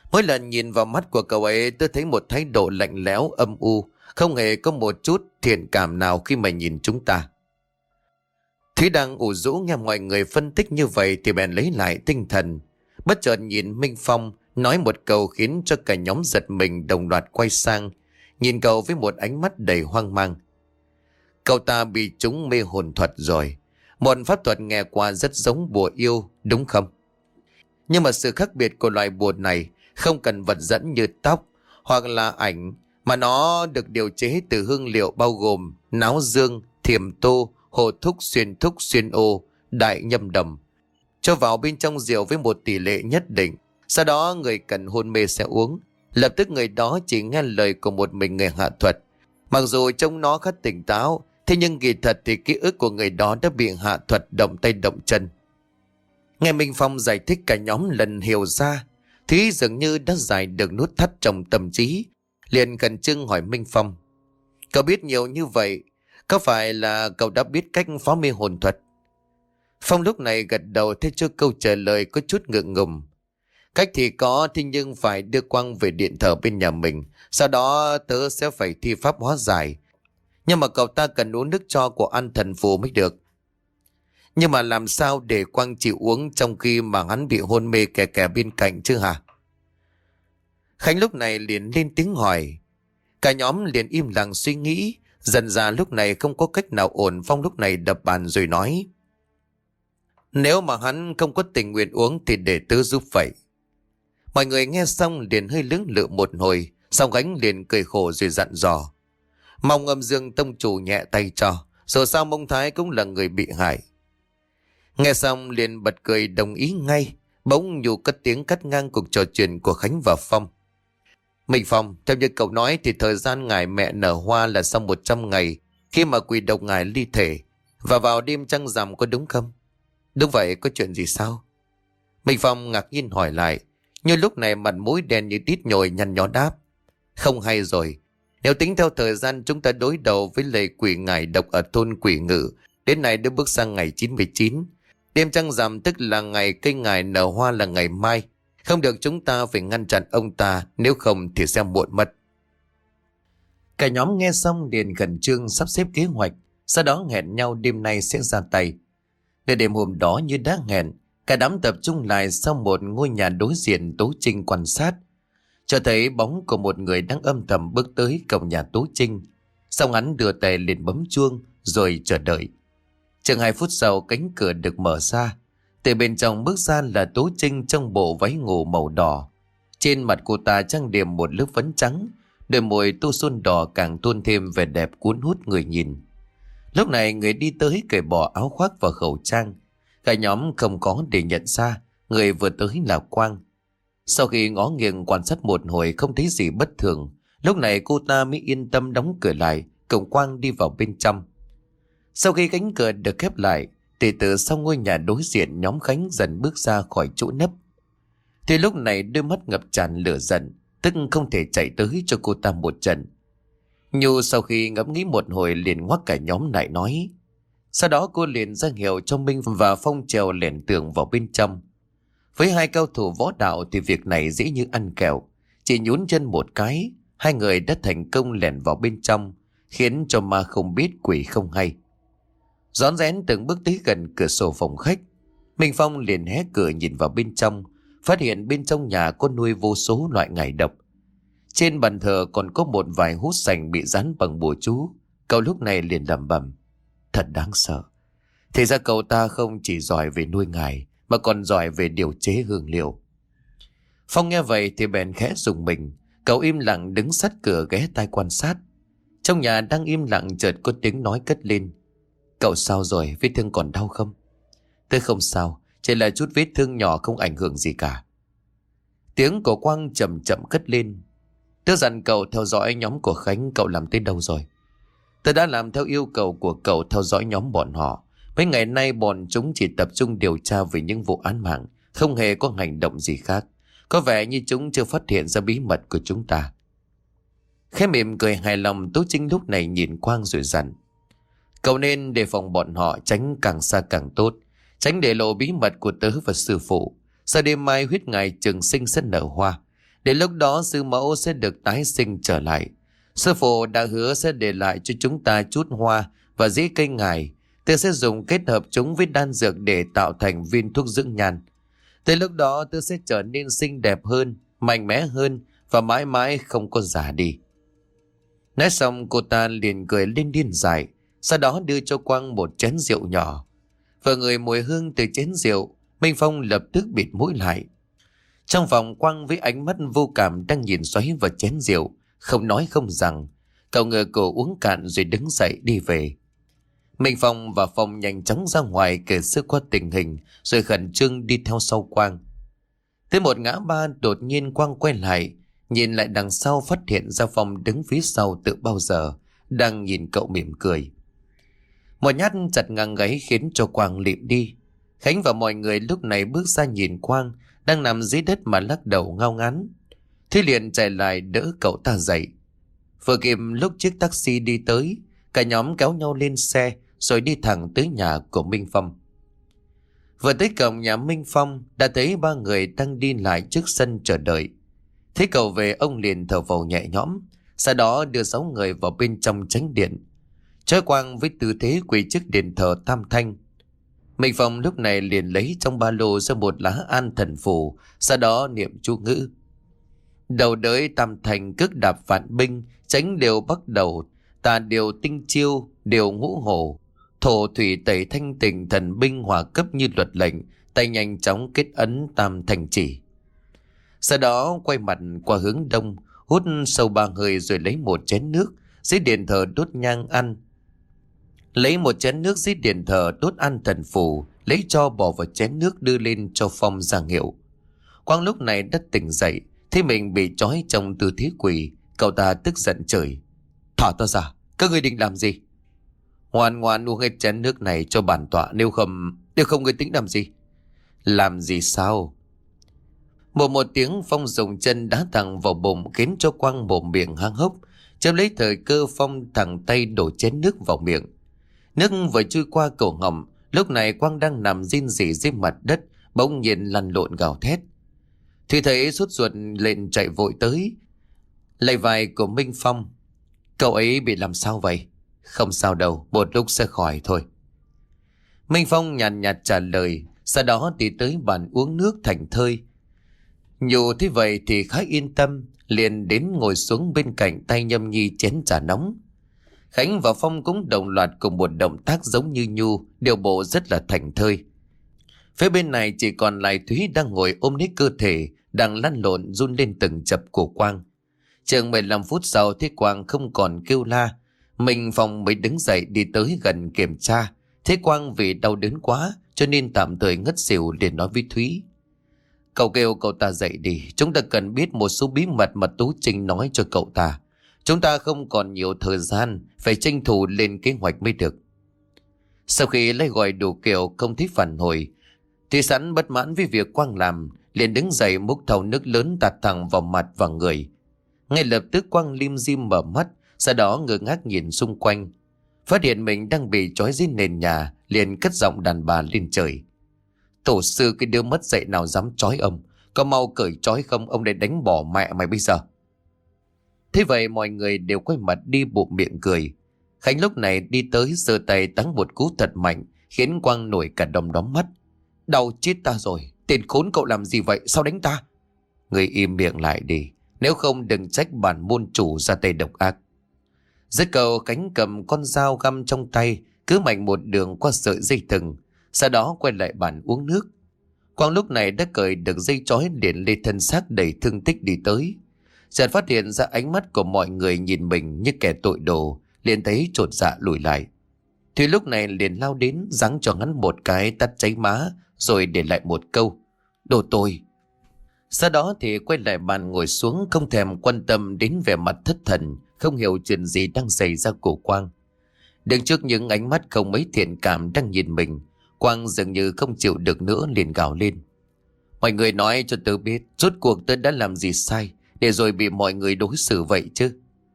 Mỗi lần nhìn vào mắt của cậu ấy tôi thấy một thái độ lạnh lẽo âm u, không hề có một chút thiện cảm nào khi mà nhìn chúng ta. Thúy đang ủ rũ nghe mọi người phân tích như vậy thì bèn lấy lại tinh thần. Bất chợt nhìn Minh Phong nói một câu khiến cho cả nhóm giật mình, đồng loạt quay sang nhìn cậu với một ánh mắt đầy hoang mang. Cậu ta bị trúng mê hồn thuật rồi. Một pháp thuật nghe qua rất giống bùa yêu, đúng không? Nhưng mà sự khác biệt của loại bùa này không cần vật dẫn như tóc hoặc là ảnh, mà nó được điều chế từ hương liệu bao gồm náo dương, thiềm tô, hồ thúc, xuyên thúc, xuyên ô, đại nhâm đầm, cho vào bên trong rượu với một tỷ lệ nhất định. Sau đó người cần hôn mê sẽ uống. Lập tức người đó chỉ nghe lời của một mình người hạ thuật. Mặc dù trông nó khá tỉnh táo, thế nhưng kỳ thật thì ký ức của người đó đã bị hạ thuật động tay động chân. Nghe Minh Phong giải thích cả nhóm lần hiểu ra, Thúy dường như đã giải được nút thắt trong tâm trí, liền khẩn trương hỏi Minh Phong: cậu biết nhiều như vậy, có phải là cậu đã biết cách phá mê hồn thuật? Phong lúc này gật đầu, thế cho câu trả lời có chút ngượng ngùng. Cách thì có, thế nhưng phải đưa Quang về điện thờ bên nhà mình, sau đó tớ sẽ phải thi pháp hóa giải. Nhưng mà cậu ta cần uống nước cho của ăn thần phù mới được. Nhưng mà làm sao để Quang chịu uống trong khi mà hắn bị hôn mê kè kè bên cạnh chứ hả? Khánh lúc này liền lên tiếng hỏi. Cả nhóm liền im lặng suy nghĩ. Dần ra lúc này không có cách nào ổn. Phong lúc này đập bàn rồi nói: nếu mà hắn không có tình nguyện uống thì để tớ giúp vậy. Mọi người nghe xong liền hơi lưỡng lự một hồi. Xong Khánh liền cười khổ rồi dặn dò: mong Âm Dương tông chủ nhẹ tay cho, dù sao Mông Thái cũng là người bị hại. Nghe xong liền bật cười đồng ý ngay. Bỗng Nhu cất tiếng cắt ngang cuộc trò chuyện của Khánh và Phong: Minh Phong, theo như cậu nói thì thời gian ngài mẹ nở hoa là sau một trăm ngày khi mà quỷ độc ngài ly thể và vào đêm trăng rằm, có đúng không? Đúng vậy, có chuyện gì sao? Minh Phong ngạc nhiên hỏi lại. Như lúc này mặt mũi đen như tít nhồi, nhăn nhó đáp: không hay rồi. Nếu tính theo thời gian chúng ta đối đầu với lệ quỷ ngài độc ở thôn Quỷ Ngự, đến nay đã bước sang ngày chín mươi chín. Đêm trăng rằm tức là ngày cây ngài nở hoa là ngày mai. Không được, chúng ta phải ngăn chặn ông ta, nếu không thì sẽ muộn mất. Cả nhóm nghe xong liền khẩn trương sắp xếp kế hoạch, sau đó hẹn nhau đêm nay sẽ ra tay. Để đêm hôm đó như đã hẹn, cả đám tập trung lại sau một ngôi nhà đối diện. Tố Trinh quan sát, cho thấy bóng của một người đang âm thầm bước tới cổng nhà Tố Trinh. Xong hắn đưa tay lên bấm chuông rồi chờ đợi. Chừng hai phút sau, cánh cửa được mở ra. Từ bên trong bước ra là Tố Trinh trong bộ váy ngủ màu đỏ. Trên mặt cô ta trang điểm một lớp phấn trắng, đôi môi tô son đỏ càng tôn thêm vẻ đẹp cuốn hút người nhìn. Lúc này người đi tới cởi bỏ áo khoác và khẩu trang. Cả nhóm không có để nhận ra người vừa tới là Quang. Sau khi ngó nghiêng quan sát một hồi không thấy gì bất thường, lúc này cô ta mới yên tâm đóng cửa lại, cùng Quang đi vào bên trong. Sau khi cánh cửa được khép lại thì từ sau ngôi nhà đối diện, nhóm Khánh dần bước ra khỏi chỗ nấp. Thì lúc này đôi mắt ngập tràn lửa giận, tức không thể chạy tới cho cô ta một trận. Nhu sau khi ngẫm nghĩ một hồi liền ngoắc cả nhóm lại nói. Sau đó cô liền ra hiệu cho Minh và Phong trèo lẻn tường vào bên trong. Với hai cao thủ võ đạo thì việc này dễ như ăn kẹo. Chỉ nhún chân một cái, hai người đã thành công lẻn vào bên trong, khiến cho ma không biết quỷ không hay. Rón rén từng bước tới gần cửa sổ phòng khách, Minh Phong liền hé cửa nhìn vào bên trong, phát hiện bên trong nhà có nuôi vô số loại ngải độc. Trên bàn thờ còn có một vài hút sành bị dán bằng bùa chú. Cậu lúc này liền lẩm bẩm: thật đáng sợ. Thì ra cậu ta không chỉ giỏi về nuôi ngải mà còn giỏi về điều chế hương liệu. Phong nghe vậy thì bèn khẽ rùng mình. Cậu im lặng đứng sát cửa ghé tai quan sát. Trong nhà đang im lặng chợt có tiếng nói cất lên: cậu sao rồi, vết thương còn đau không? Tôi không sao, chỉ là chút vết thương nhỏ, không ảnh hưởng gì cả. Tiếng của Quang chậm chậm cất lên: tôi dặn cậu theo dõi nhóm của Khánh, cậu làm tới đâu rồi? Tôi đã làm theo yêu cầu của cậu, theo dõi nhóm bọn họ. Mấy ngày nay bọn chúng chỉ tập trung điều tra về những vụ án mạng, không hề có hành động gì khác. Có vẻ như chúng chưa phát hiện ra bí mật của chúng ta. Khẽ mỉm cười hài lòng, Tố Trinh lúc này nhìn Quang rồi dặn: cậu nên đề phòng bọn họ, tránh càng xa càng tốt, tránh để lộ bí mật của tớ và sư phụ. Sau đêm mai huyết ngài trường sinh sẽ nở hoa, Đến lúc đó sư mẫu sẽ được tái sinh trở lại. Sư phụ đã hứa sẽ để lại cho chúng ta chút hoa và rễ cây ngải. Tôi sẽ dùng kết hợp chúng với đan dược để tạo thành viên thuốc dưỡng nhan. Tới lúc đó tôi sẽ trở nên xinh đẹp hơn, mạnh mẽ hơn và mãi mãi không có già đi. Nói xong cô ta liền cười lên điên dại, sau đó đưa cho Quang một chén rượu nhỏ. Vừa ngửi mùi hương từ chén rượu, Minh Phong lập tức bịt mũi lại. Trong phòng, Quang với ánh mắt vô cảm đang nhìn xoáy vào chén rượu, không nói không rằng. Cậu ngờ cổ uống cạn rồi đứng dậy đi về. Minh Phong và Phong nhanh chóng ra ngoài kể sơ qua tình hình rồi khẩn trương đi theo sau Quang. Tới một ngã ba, đột nhiên Quang quay lại, nhìn lại đằng sau phát hiện ra Phong đứng phía sau từ bao giờ, đang nhìn cậu mỉm cười. Một nhát chặt ngang gáy khiến cho Quang lịm đi. Khánh và mọi người lúc này bước ra nhìn Quang đang nằm dưới đất mà lắc đầu ngao ngán. Thế liền chạy lại đỡ cậu ta dậy. Vừa kịp lúc chiếc taxi đi tới, cả nhóm kéo nhau lên xe rồi đi thẳng tới nhà của Minh Phong. Vừa tới cổng nhà Minh Phong đã thấy ba người đang đi lại trước sân chờ đợi. Thấy cậu về, ông liền thở phào nhẹ nhõm, sau đó đưa sáu người vào bên trong chánh điện. Trói Quang với tư thế quỳ trước đền thờ Tam Thanh. Minh Phong lúc này liền lấy trong ba lô ra một lá an thần phù, sau đó niệm chú ngữ. Đầu đới Tam Thanh cước đạp vạn binh, tránh đều bắt đầu, tà điều tinh chiêu, điều ngũ hổ. Thổ thủy tẩy thanh tình, thần binh hòa cấp như luật lệnh, tay nhanh chóng kết ấn Tam Thanh chỉ. Sau đó quay mặt qua hướng đông, hút sâu ba hơi rồi lấy một chén nước dưới điện thờ đốt nhang ăn. Lấy một chén nước dưới điện thờ đốt ăn thần phù, lấy cho bỏ vào chén nước đưa lên cho Phong giảng hiệu. Quang lúc này đã tỉnh dậy, thấy mình bị trói trong tư thế quỳ, cậu ta tức giận chửi: "Thả ta ra, các ngươi định làm gì? Ngoan ngoan uống hết chén nước này cho bản tọa, nếu không, nếu không ngươi tính làm gì?" "Làm gì sao?" Một một tiếng, Phong dùng chân đá thẳng vào bụng khiến cho Quang mồm miệng há hốc. Chớp lấy thời cơ, Phong thẳng tay đổ chén nước vào miệng. Nước vừa trôi qua cổ họng, lúc này Quang đang nằm rên rỉ dưới mặt đất, bỗng nhiên lăn lộn gào thét. Thì thấy sốt ruột lên chạy vội tới, lay vai của Minh Phong. "Cậu ấy bị làm sao vậy?" "Không sao đâu, một lúc sẽ khỏi thôi." Minh Phong nhàn nhạt, nhạt trả lời, sau đó thì tới bàn uống nước thành thơi. Nhủ thế vậy thì khá yên tâm, liền đến ngồi xuống bên cạnh tay nhâm nhi chén trà nóng. Khánh và Phong cũng đồng loạt cùng một động tác giống như Nhu, điều bộ rất là thành thơi. Phía bên này chỉ còn lại Thúy đang ngồi ôm lấy cơ thể, đang lăn lộn run lên từng chập của Quang. Chừng mười lăm phút sau thấy Quang không còn kêu la, Minh Phong mới đứng dậy đi tới gần kiểm tra. Thấy Quang vì đau đớn quá cho nên tạm thời ngất xỉu, liền nói với Thúy: "Cậu kêu cậu ta dậy đi, chúng ta cần biết một số bí mật mà Tú Trinh nói cho cậu ta. Chúng ta không còn nhiều thời gian, phải tranh thủ lên kế hoạch mới được." Sau khi lấy gọi đủ kiểu không thấy phản hồi, thì sẵn bất mãn với việc Quang làm, liền đứng dậy múc thau nước lớn tạt thẳng vào mặt và người. Ngay lập tức Quang lim dim mở mắt, sau đó ngơ ngác nhìn xung quanh, phát hiện mình đang bị trói dưới nền nhà, liền cất giọng đàn bà lên trời: "Tổ sư, cái đứa mất dạy nào dám trói ông, có mau cởi trói không, ông để đánh bỏ mẹ mày bây giờ." Thế vậy mọi người đều quay mặt đi bụm miệng cười. Khánh lúc này đi tới giơ tay táng một cú thật mạnh, khiến Quang nổi cả đom đóm mắt. "Đau chết ta rồi, tên khốn cậu làm gì vậy, sao đánh ta?" "Người im miệng lại đi, nếu không đừng trách bản môn chủ ra tay độc ác." Dứt câu, Khánh cầm con dao găm trong tay, cứ mạnh một đường qua sợi dây thừng, sau đó quay lại bàn uống nước. Quang lúc này đã cởi được dây trói, liền lê thân xác đầy thương tích đi tới. Chợt phát hiện ra ánh mắt của mọi người nhìn mình như kẻ tội đồ, liền thấy chột dạ lùi lại. Thùy lúc này liền lao đến giáng cho hắn một cái tát cháy má, rồi để lại một câu: "Đồ tồi." Sau đó thì quay lại bàn ngồi xuống, không thèm quan tâm đến vẻ mặt thất thần, không hiểu chuyện gì đang xảy ra của Quang. Đứng trước những ánh mắt không mấy thiện cảm đang nhìn mình, Quang dường như không chịu được nữa, liền gào lên: "Mọi người nói cho tớ biết, rốt cuộc tớ đã làm gì sai, để rồi bị mọi người đối xử vậy chứ?"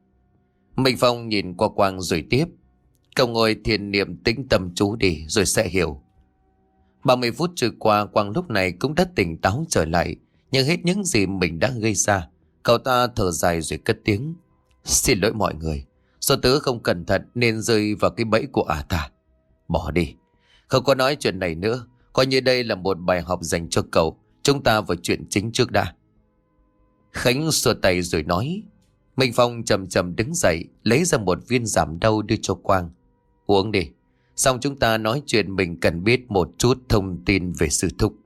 Minh Phong nhìn qua Quang rồi tiếp: "Cậu ngồi thiền niệm tĩnh tâm chú đi, rồi sẽ hiểu." ba mươi phút trôi qua, Quang lúc này cũng đã tỉnh táo trở lại, nhưng hết những gì mình đã gây ra. Cậu ta thở dài rồi cất tiếng. Xin lỗi mọi người, do tớ không cẩn thận nên rơi vào cái bẫy của ả ta. Bỏ đi, không có nói chuyện này nữa. Coi như đây là một bài học dành cho cậu. Chúng ta vào chuyện chính trước đã. Khánh xua tay rồi nói. Minh Phong chậm chậm đứng dậy, lấy ra một viên giảm đau đưa cho Quang. Uống đi, xong chúng ta nói chuyện mình cần biết một chút thông tin về sư thúc.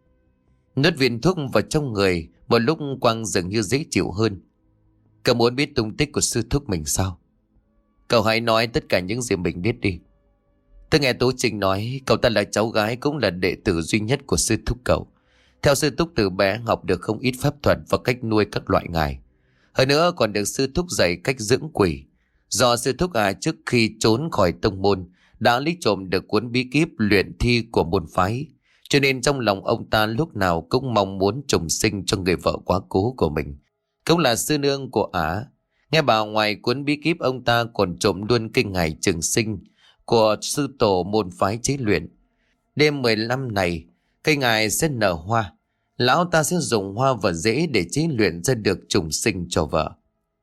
Nuốt viên thuốc vào trong người, một lúc Quang dường như dễ chịu hơn. Cậu muốn biết tung tích của sư thúc mình sao? Cậu hãy nói tất cả những gì mình biết đi. Tôi nghe Tố Trinh nói cậu ta là cháu gái, cũng là đệ tử duy nhất của sư thúc cậu. Theo sư thúc từ bé học được không ít pháp thuật và cách nuôi các loại ngài. Hơn nữa còn được sư thúc dạy cách dưỡng quỷ. Do sư thúc à trước khi trốn khỏi tông môn đã lấy trộm được cuốn bí kíp luyện thi của môn phái, cho nên trong lòng ông ta lúc nào cũng mong muốn trùng sinh cho người vợ quá cố của mình, cũng là sư nương của ả. Nghe bảo ngoài cuốn bí kíp, ông ta còn trộm luôn kinh ngày trường sinh của sư tổ môn phái chế luyện. Đêm mười lăm này, cây ngài sẽ nở hoa. Lão ta sẽ dùng hoa và rễ để chế luyện ra được trùng sinh cho vợ.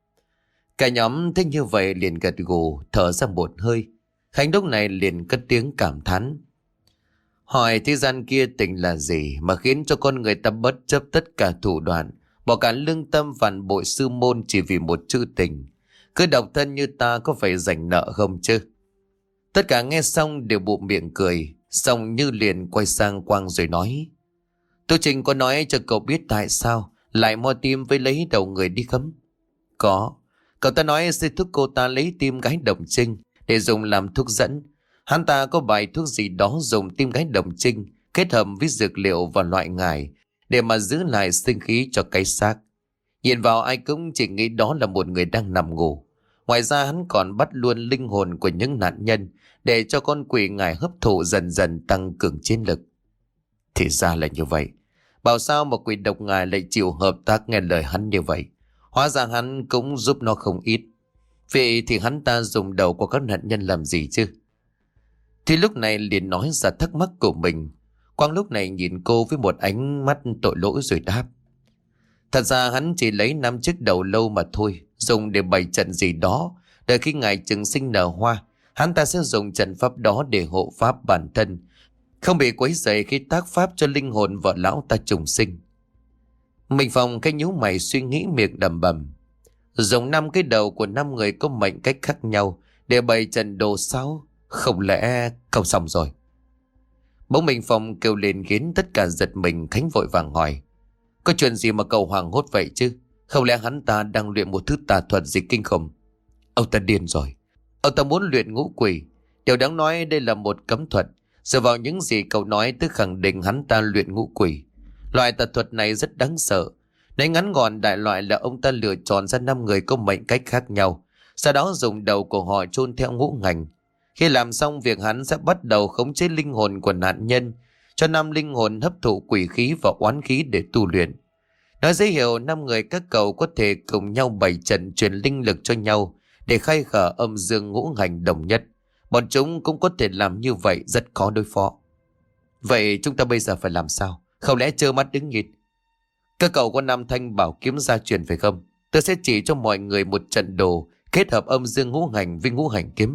Cả nhóm thấy như vậy liền gật gù, thở ra một hơi. Khánh lúc này liền cất tiếng cảm thán. Hỏi thế gian kia tình là gì mà khiến cho con người ta bất chấp tất cả thủ đoạn, bỏ cả lương tâm phản bội sư môn chỉ vì một chữ tình. Cứ độc thân như ta có phải dành nợ không chứ? Tất cả nghe xong đều bụm miệng cười, xong Như liền quay sang Quang rồi nói. Tô Trình có nói cho cậu biết tại sao lại mo tim với lấy đầu người đi không? Có. Cậu ta nói sư thúc cô ta lấy tim gái Đồng Trinh để dùng làm thuốc dẫn. Hắn ta có bài thuốc gì đó dùng tim gái Đồng Trinh kết hợp với dược liệu và loại ngải để mà giữ lại sinh khí cho cái xác. Nhìn vào ai cũng chỉ nghĩ đó là một người đang nằm ngủ. Ngoài ra hắn còn bắt luôn linh hồn của những nạn nhân để cho con quỷ ngải hấp thụ dần dần tăng cường chiến lực. Thì ra là như vậy. Bảo sao mà quỷ độc ngài lại chịu hợp tác nghe lời hắn như vậy. Hóa ra hắn cũng giúp nó không ít. Vậy thì hắn ta dùng đầu của các nạn nhân làm gì chứ? Thì lúc này liền nói ra thắc mắc của mình. Quang lúc này nhìn cô với một ánh mắt tội lỗi rồi đáp. Thật ra hắn chỉ lấy năm chiếc đầu lâu mà thôi, dùng để bày trận gì đó. Đợi khi ngài trường sinh nở hoa, hắn ta sẽ dùng trận pháp đó để hộ pháp bản thân, không bị quấy rầy khi tác pháp cho linh hồn vợ lão ta trùng sinh. Mình Phong cái nhíu mày suy nghĩ miệng đầm bầm. Dùng năm cái đầu của năm người có mệnh cách khác nhau để bày trận đồ sao? Không lẽ không xong rồi? Bỗng Minh Phong kêu lên khiến tất cả giật mình. Khánh vội vàng hỏi. Có chuyện gì mà cậu hoảng hốt vậy chứ? Không lẽ hắn ta đang luyện một thứ tà thuật gì kinh khủng? Ông ta điên rồi. Ông ta muốn luyện ngũ quỷ. Điều đáng nói đây là một cấm thuật. Dựa vào những gì cậu nói tức khẳng định hắn ta luyện ngũ quỷ. Loại tà thuật này rất đáng sợ. Nói ngắn gọn đại loại là ông ta lựa chọn ra năm người có mệnh cách khác nhau, sau đó dùng đầu của họ chôn theo ngũ ngành. Khi làm xong việc, hắn sẽ bắt đầu khống chế linh hồn của nạn nhân, cho năm linh hồn hấp thụ quỷ khí và oán khí để tu luyện. Nói dễ hiểu, năm người các cậu có thể cùng nhau bày trận truyền linh lực cho nhau để khai khởi âm dương ngũ hành đồng nhất. Bọn chúng cũng có thể làm như vậy, rất khó đối phó. Vậy chúng ta bây giờ phải làm sao? Không lẽ trơ mắt đứng nhìn? Các cậu có năm thanh bảo kiếm gia truyền phải không? Tôi sẽ chỉ cho mọi người một trận đồ kết hợp âm dương ngũ hành với ngũ hành kiếm.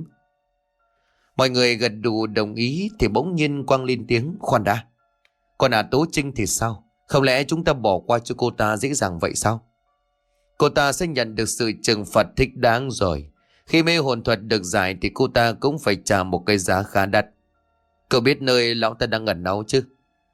Mọi người gật đủ đồng ý thì bỗng nhiên Quang lên tiếng. Khoan đã, còn à Tố Trinh thì sao? Không lẽ chúng ta bỏ qua cho cô ta dễ dàng vậy sao? Cô ta sẽ nhận được sự trừng phạt thích đáng rồi. Khi mê hồn thuật được giải thì cô ta cũng phải trả một cái giá khá đắt. Cậu biết nơi lão ta đang ẩn náu chứ?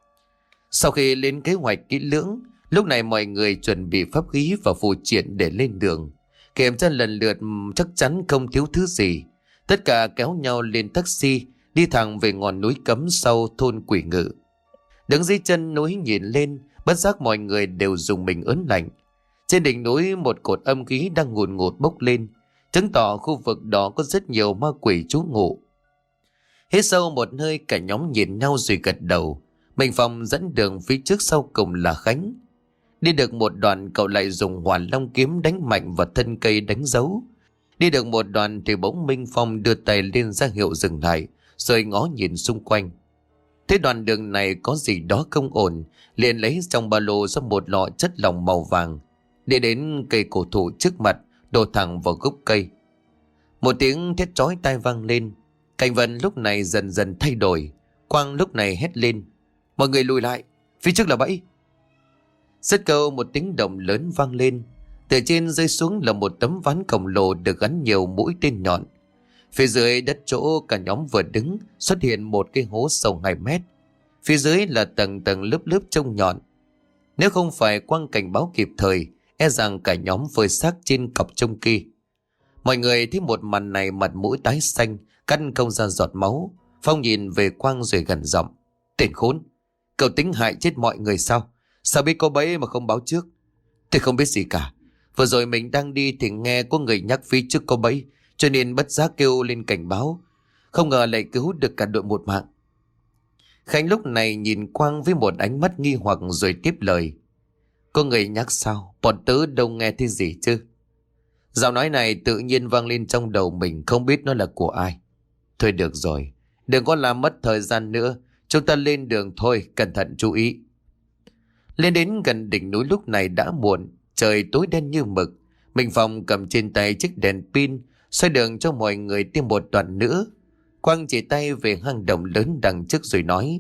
Sau khi lên kế hoạch kỹ lưỡng, lúc này mọi người chuẩn bị pháp khí và phù triện để lên đường. Kiểm tra lần lượt chắc chắn không thiếu thứ gì. Tất cả kéo nhau lên taxi, đi thẳng về ngọn núi cấm sau thôn Quỷ Ngự. Đứng dưới chân núi nhìn lên, bất giác mọi người đều dùng mình ớn lạnh. Trên đỉnh núi một cột âm khí đang ngùn ngụt bốc lên, chứng tỏ khu vực đó có rất nhiều ma quỷ trú ngụ. Hít sâu một hơi, cả nhóm nhìn nhau rồi gật đầu. Minh Phong dẫn đường, phía trước sau cùng là Khánh. Đi được một đoạn cậu lại dùng Hỏa Long kiếm đánh mạnh vào thân cây đánh dấu. Đi được một đoạn thì bỗng Minh Phong đưa tay lên ra hiệu dừng lại, rồi ngó nhìn xung quanh. Thế đoạn đường này có gì đó không ổn, liền lấy trong ba lô ra một lọ chất lỏng màu vàng. đi đến cây cổ thụ trước mặt, đổ thẳng vào gốc cây. Một tiếng thét chói tai vang lên. Cảnh vật lúc này dần dần thay đổi. Quang lúc này hét lên: mọi người lùi lại, phía trước là bẫy. Rất câu một tiếng động lớn vang lên. Từ trên rơi xuống là một tấm ván khổng lồ được gắn nhiều mũi tên nhọn. Phía dưới đất chỗ cả nhóm vừa đứng xuất hiện một cái hố sâu hai mét. Phía dưới là tầng tầng lớp lớp trông nhọn. Nếu không phải Quang cảnh báo kịp thời, e rằng cả nhóm phơi xác trên cọc trông kia. Mọi người thấy một màn này, mặt mũi tái xanh, căn không ra giọt máu. Phong nhìn về Quang rồi gần giọng: tên khốn, cậu tính hại chết mọi người sao? Sao biết có bẫy mà không báo trước? Tôi không biết gì cả. Vừa rồi mình đang đi thì nghe có người nhắc phía trước có bẫy, cho nên bất giác kêu lên cảnh báo. Không ngờ lại cứu được cả đội một mạng. Khánh lúc này nhìn Quang với một ánh mắt nghi hoặc rồi tiếp lời: có người nhắc sao? Bọn tớ đâu nghe thấy gì chứ. Giọng nói này tự nhiên vang lên trong đầu mình, không biết nó là của ai. Thôi được rồi, đừng có làm mất thời gian nữa. Chúng ta lên đường thôi, cẩn thận chú ý. Lên đến gần đỉnh núi lúc này đã muộn, trời tối đen như mực. Minh Phong cầm trên tay chiếc đèn pin, xoay đường cho mọi người thêm một đoạn nữa. Quang chỉ tay về hang động lớn đằng trước rồi nói: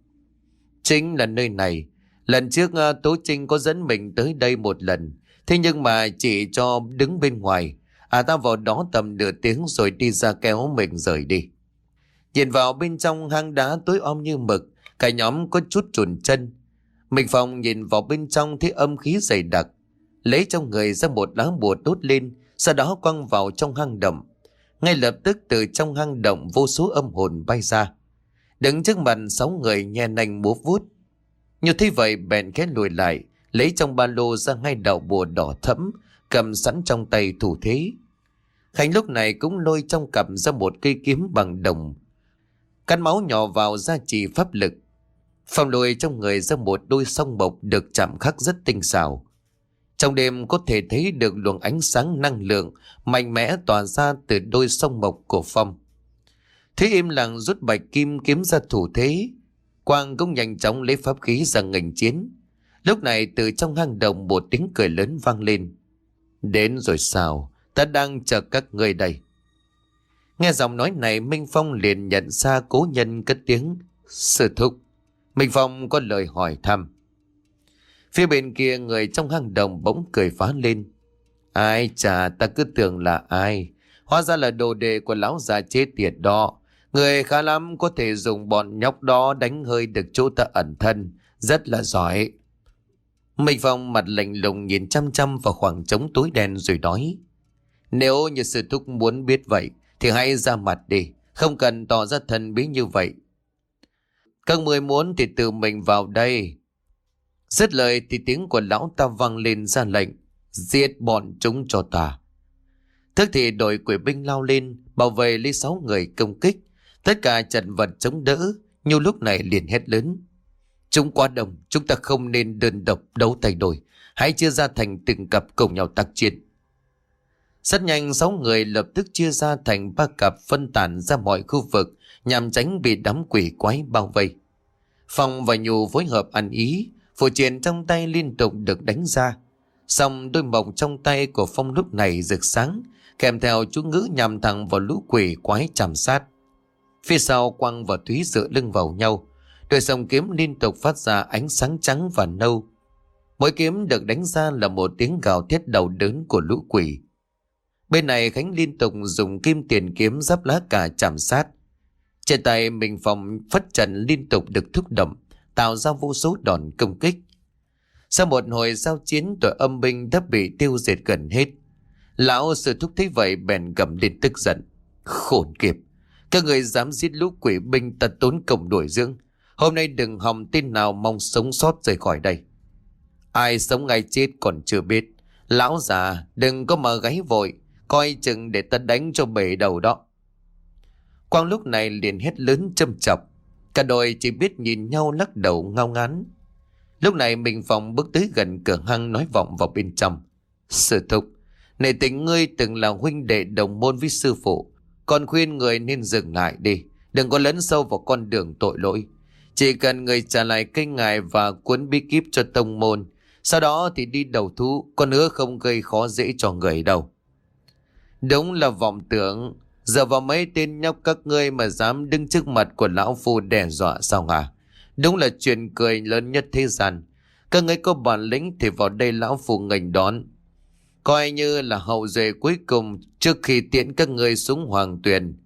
chính là nơi này. Lần trước Tố Trinh có dẫn mình tới đây một lần, thế nhưng mà chỉ cho đứng bên ngoài. À ta vào đó tầm nửa tiếng rồi đi ra kéo mình rời đi. Nhìn vào bên trong hang đá tối om như mực, cả nhóm có chút chùn chân. Minh Phong nhìn vào bên trong thấy âm khí dày đặc, lấy trong người ra một lá bùa đốt lên, sau đó quăng vào trong hang động. Ngay lập tức từ trong hang động vô số âm hồn bay ra, đứng trước mặt sáu người nhe nanh múa vuốt. Như thế vậy bèn khẽ lùi lại, lấy trong ba lô ra hai đạo bùa đỏ thẫm, cầm sẵn trong tay thủ thế. Khánh lúc này cũng lôi trong cặp ra một cây kiếm bằng đồng, cắn máu nhỏ vào gia trì pháp lực. Phong lôi trong người ra một đôi song mộc được chạm khắc rất tinh xảo. Trong đêm có thể thấy được luồng ánh sáng năng lượng mạnh mẽ tỏa ra từ đôi song mộc của Phong. Thế im lặng rút bạch kim kiếm ra thủ thế. Quang cũng nhanh chóng lấy pháp khí ra nghênh chiến. Lúc này từ trong hang động một tiếng cười lớn vang lên: đến rồi sao? Ta đang chờ các ngươi đây. Nghe giọng nói này, Minh Phong liền nhận ra cố nhân cất tiếng: sư thúc. Minh Phong có lời hỏi thăm. Phía bên kia người trong hang động bỗng cười phá lên: ai chà, ta cứ tưởng là ai, hóa ra là đồ đệ của lão già chết tiệt đó. Người khá lắm, có thể dùng bọn nhóc đó đánh hơi được chỗ ta ẩn thân, rất là giỏi. Minh Phong mặt lạnh lùng nhìn chăm chăm vào khoảng trống tối đen rồi nói: nếu như sư thúc muốn biết vậy thì hãy ra mặt đi, không cần tỏ ra thần bí như vậy. Các người muốn thì tự mình vào đây. Dứt lời thì tiếng của lão ta vang lên ra lệnh: giết bọn chúng cho ta. Tức thì đội quỷ binh lao lên, bảo vệ lấy sáu người công kích. Tất cả trận vật chống đỡ, nhưng lúc này liền hét lớn: chúng quá đông, chúng ta không nên đơn độc đấu tay đôi, hãy chia ra thành từng cặp cùng nhau tác chiến. Rất nhanh sáu người lập tức chia ra thành ba cặp, phân tán ra mọi khu vực nhằm tránh bị đám quỷ quái bao vây. Phong và Nhu phối hợp ăn ý, phù triện trong tay liên tục được đánh ra. Xong đôi mộc trong tay của Phong lúc này rực sáng, kèm theo chú ngữ nhằm thẳng vào lũ quỷ quái chạm sát. Phía sau Quang và Thúy dựa lưng vào nhau, đôi song kiếm liên tục phát ra ánh sáng trắng và nâu. Mỗi kiếm được đánh ra là một tiếng gào thét đau đớn của lũ quỷ. Bên này Khánh liên tục dùng kim tiền kiếm giáp lá cà chạm sát. Trên tay mình Phong phất trần liên tục được thúc động, tạo ra vô số đòn công kích. Sau một hồi giao chiến, đội âm binh đã bị tiêu diệt gần hết. Lão sư thúc thấy vậy bèn gầm lên tức giận: khốn kiếp, các người dám giết lũ quỷ binh ta tốn công đuổi dưỡng, hôm nay đừng hòng tin nào mong sống sót rời khỏi đây. Ai sống ai chết còn chưa biết. Lão già đừng có mà gáy vội, coi chừng để ta đánh cho bể đầu đó. Quang lúc này liền hét lớn châm chọc. Cả đội chỉ biết nhìn nhau lắc đầu ngao ngán. Lúc này Minh Phong bước tới gần cửa hang nói vọng vào bên trong: sư thúc, nể tình ngươi từng là huynh đệ đồng môn với sư phụ, còn khuyên người nên dừng lại đi, đừng có lấn sâu vào con đường tội lỗi. Chỉ cần người trả lại cây ngài và cuốn bí kíp cho tông môn Sau đó thì đi đầu thú, con hứa không gây khó dễ cho người đâu. Đúng là vọng tưởng. Giờ vào mấy tên nhóc các ngươi mà dám đứng trước mặt của lão phu đe dọa sao hả? Đúng là chuyện cười lớn nhất thế gian. Các ngươi có bản lĩnh thì vào đây lão phu nghênh đón, coi như là hậu duệ cuối cùng trước khi tiễn các ngươi xuống hoàng tuyền.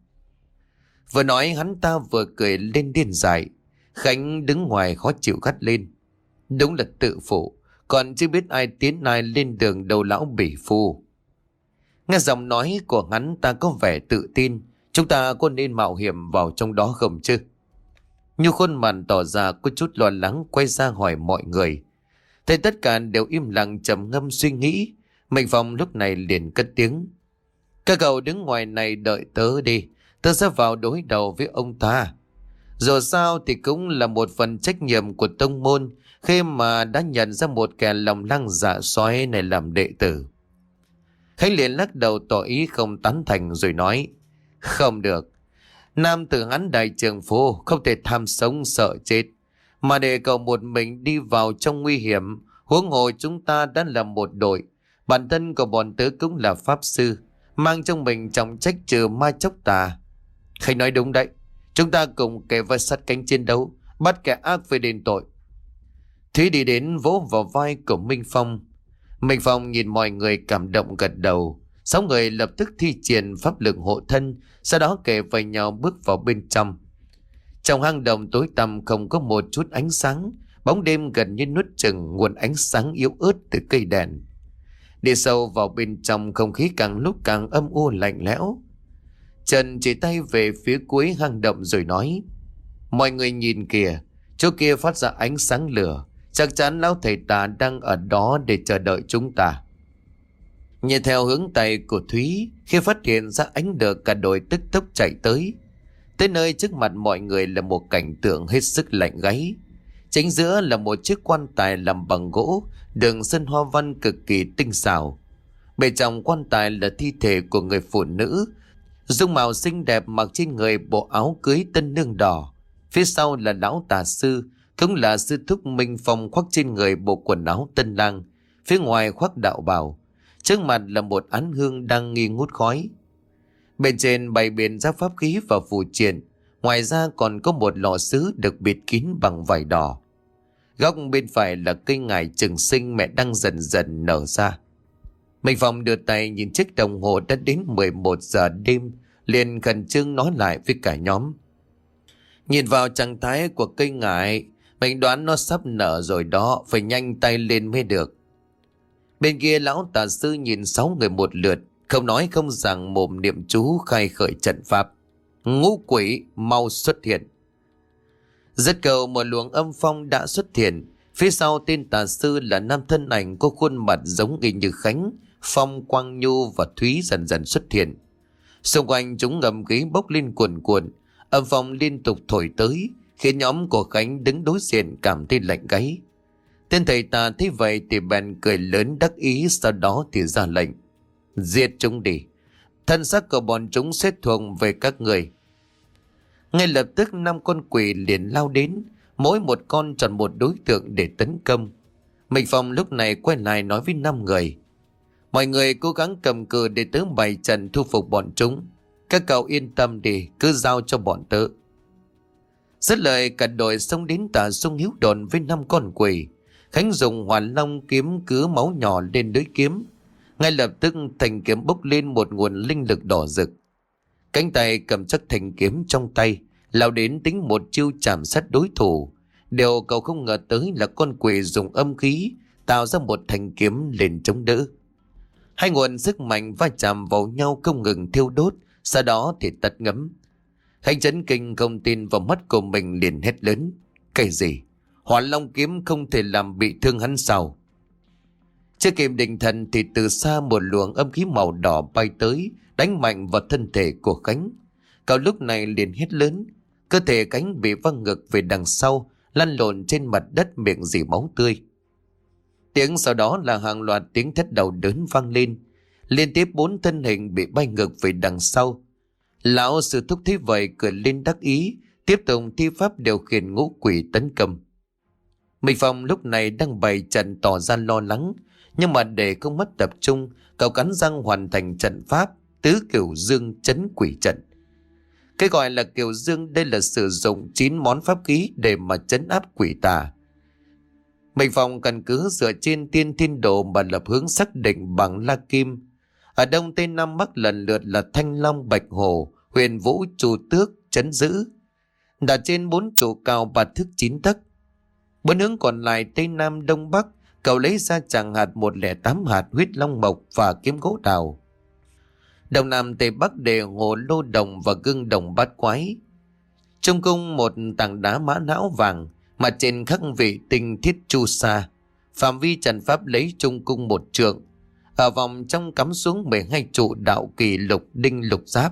Vừa nói hắn ta vừa cười lên điên dại. Khánh đứng ngoài khó chịu gắt lên. Đúng là tự phụ, còn chưa biết ai tiến ai lên đường đầu lão bỉ phu. Nghe giọng nói của hắn ta có vẻ tự tin. Chúng ta có nên mạo hiểm vào trong đó không chứ? Nhu khuôn mặt tỏ ra có chút lo lắng, quay ra hỏi mọi người. Thấy tất cả đều im lặng trầm ngâm suy nghĩ, Minh Phong lúc này liền cất tiếng. Các cậu đứng ngoài này đợi tớ đi. Tớ sẽ vào đối đầu với ông ta. Dù sao thì cũng là một phần trách nhiệm của tông môn khi mà đã nhận ra một kẻ lòng lăng dạ sói này làm đệ tử. Khánh liền lắc đầu tỏ ý không tán thành rồi nói. Không được. Nam tử hắn đại trường phu không thể tham sống sợ chết, mà để cậu một mình đi vào trong nguy hiểm. Huống hồ chúng ta đã là một đội. Bản thân của bọn tớ cũng là pháp sư, mang trong mình trọng trách trừ ma chóc tà. Khánh nói đúng đấy. Chúng ta cùng kề vai sát cánh chiến đấu, bắt kẻ ác về đền tội. Thúy đi đến vỗ vào vai của Minh Phong. Minh Phong nhìn mọi người cảm động gật đầu. Sáu người lập tức thi triển pháp lực hộ thân, sau đó kề vai nhau bước vào bên trong. Trong hang động tối tăm không có một chút ánh sáng, bóng đêm gần như nuốt chửng nguồn ánh sáng yếu ớt từ cây đèn. Đi sâu vào bên trong, không khí càng lúc càng âm u lạnh lẽo. Trần chỉ tay về phía cuối hang động rồi nói. Mọi người nhìn kìa, chỗ kia phát ra ánh sáng lửa. Chắc chắn lão thầy tà đang ở đó để chờ đợi chúng ta. Nhìn theo hướng tay của Thúy, khi phát hiện ra ánh lửa cả đội tức tốc chạy tới. Tới nơi trước mặt mọi người là một cảnh tượng hết sức lạnh gáy. Chính giữa là một chiếc quan tài làm bằng gỗ, đường sơn hoa văn cực kỳ tinh xảo. Bên trong quan tài là thi thể của người phụ nữ, dung mạo xinh đẹp mặc trên người bộ áo cưới tân nương đỏ. Phía sau là lão tà sư, cũng là sư thúc Minh Phong, khoác trên người bộ quần áo tân lang, phía ngoài khoác đạo bào. Trước mặt là một án hương đang nghi ngút khói. Bên trên bày biện ra pháp khí và phù triện. Ngoài ra còn có một lọ sứ được bịt kín bằng vải đỏ. Góc bên phải là cây ngải trường sinh mẹ đang dần dần nở ra. Minh Phong đưa tay nhìn chiếc đồng hồ đã đến mười một giờ đêm, liền khẩn trương nói lại với cả nhóm. Nhìn vào trạng thái của cây ngải, mình đoán nó sắp nở rồi đó, phải nhanh tay lên mới được. Bên kia lão tà sư nhìn sáu người một lượt, không nói không rằng mồm niệm chú khai khởi trận pháp. Ngũ quỷ mau xuất hiện. Rất cầu một luồng âm phong đã xuất hiện. Phía sau tên tà sư là nam thân ảnh có khuôn mặt giống y như Khánh, Phong, Quang Nhu và Thúy dần dần xuất hiện. Xung quanh chúng ngầm khí bốc lên cuồn cuộn, âm phong liên tục thổi tới, khiến nhóm của Khánh đứng đối diện cảm thấy lạnh gáy. Tên thầy tà thấy vậy thì bèn cười lớn đắc ý, sau đó thì ra lệnh. Giết chúng đi, thân xác của bọn chúng sẽ thuộc về các người. Ngay lập tức năm con quỷ liền lao đến, mỗi một con chọn một đối tượng để tấn công. Minh Phong lúc này quay lại nói với năm người. Mọi người cố gắng cầm cự để tớ bày trận thu phục bọn chúng. Các cậu yên tâm đi, cứ giao cho bọn tớ. Dứt lời cả đội xông đến tả sung hiếu đồn với năm con quỷ. Khánh dùng Hoàn Long kiếm cứ máu nhỏ lên lưỡi kiếm. Ngay lập tức thanh kiếm bốc lên một nguồn linh lực đỏ rực. Cánh tay cầm chắc thanh kiếm trong tay, lao đến tính một chiêu chạm sát đối thủ. Điều cậu không ngờ tới là con quỷ dùng âm khí tạo ra một thanh kiếm lên chống đỡ. Hai nguồn sức mạnh va chạm vào nhau không ngừng thiêu đốt, sau đó thì tắt ngấm. Khánh chấn kinh không tin vào mắt của mình, liền hét lớn. Cái gì? Hỏa Long kiếm không thể làm bị thương hắn sao? Chưa kịp định thần thì từ xa một luồng âm khí màu đỏ bay tới, đánh mạnh vào thân thể của Khánh. Cậu lúc này liền hét lớn. Cơ thể Khánh bị văng ngược về đằng sau, lăn lộn trên mặt đất miệng rỉ máu tươi. Tiếng sau đó là hàng loạt tiếng thét đau đớn vang lên. Liên tiếp bốn thân hình bị bay ngược về đằng sau. Lão sư thúc thấy vậy cười lên đắc ý, tiếp tục thi pháp điều khiển ngũ quỷ tấn công. Minh Phong lúc này đang bày trận tỏ ra lo lắng, nhưng mà để không mất tập trung, cậu cắn răng hoàn thành trận pháp tứ cửu dương trấn quỷ trận. Cái gọi là cửu dương đây là sử dụng chín món pháp khí để mà trấn áp quỷ tà. Minh Phong căn cứ dựa trên tiên thiên đồ mà lập hướng xác định bằng la kim. Ở đông tây nam bắc lần lượt là Thanh Long, Bạch Hổ, Huyền Vũ, Chu Tước, Trấn Giữ. Đặt trên bốn trụ cao ba thước chín tấc. Bốn hướng còn lại tây nam đông bắc, cậu lấy ra tràng hạt một lẻ tám hạt huyết long mộc và kiếm gỗ đào. Đông nam tây bắc để hồ lô đồng và gương đồng bát quái. Trong cung một tảng đá mã não vàng, mặt trên khắc vị tinh thiết chu sa. Phạm vi trận pháp lấy trung cung một trượng. Ở vòng trong cắm xuống mười hai trụ đạo kỳ lục đinh lục giáp.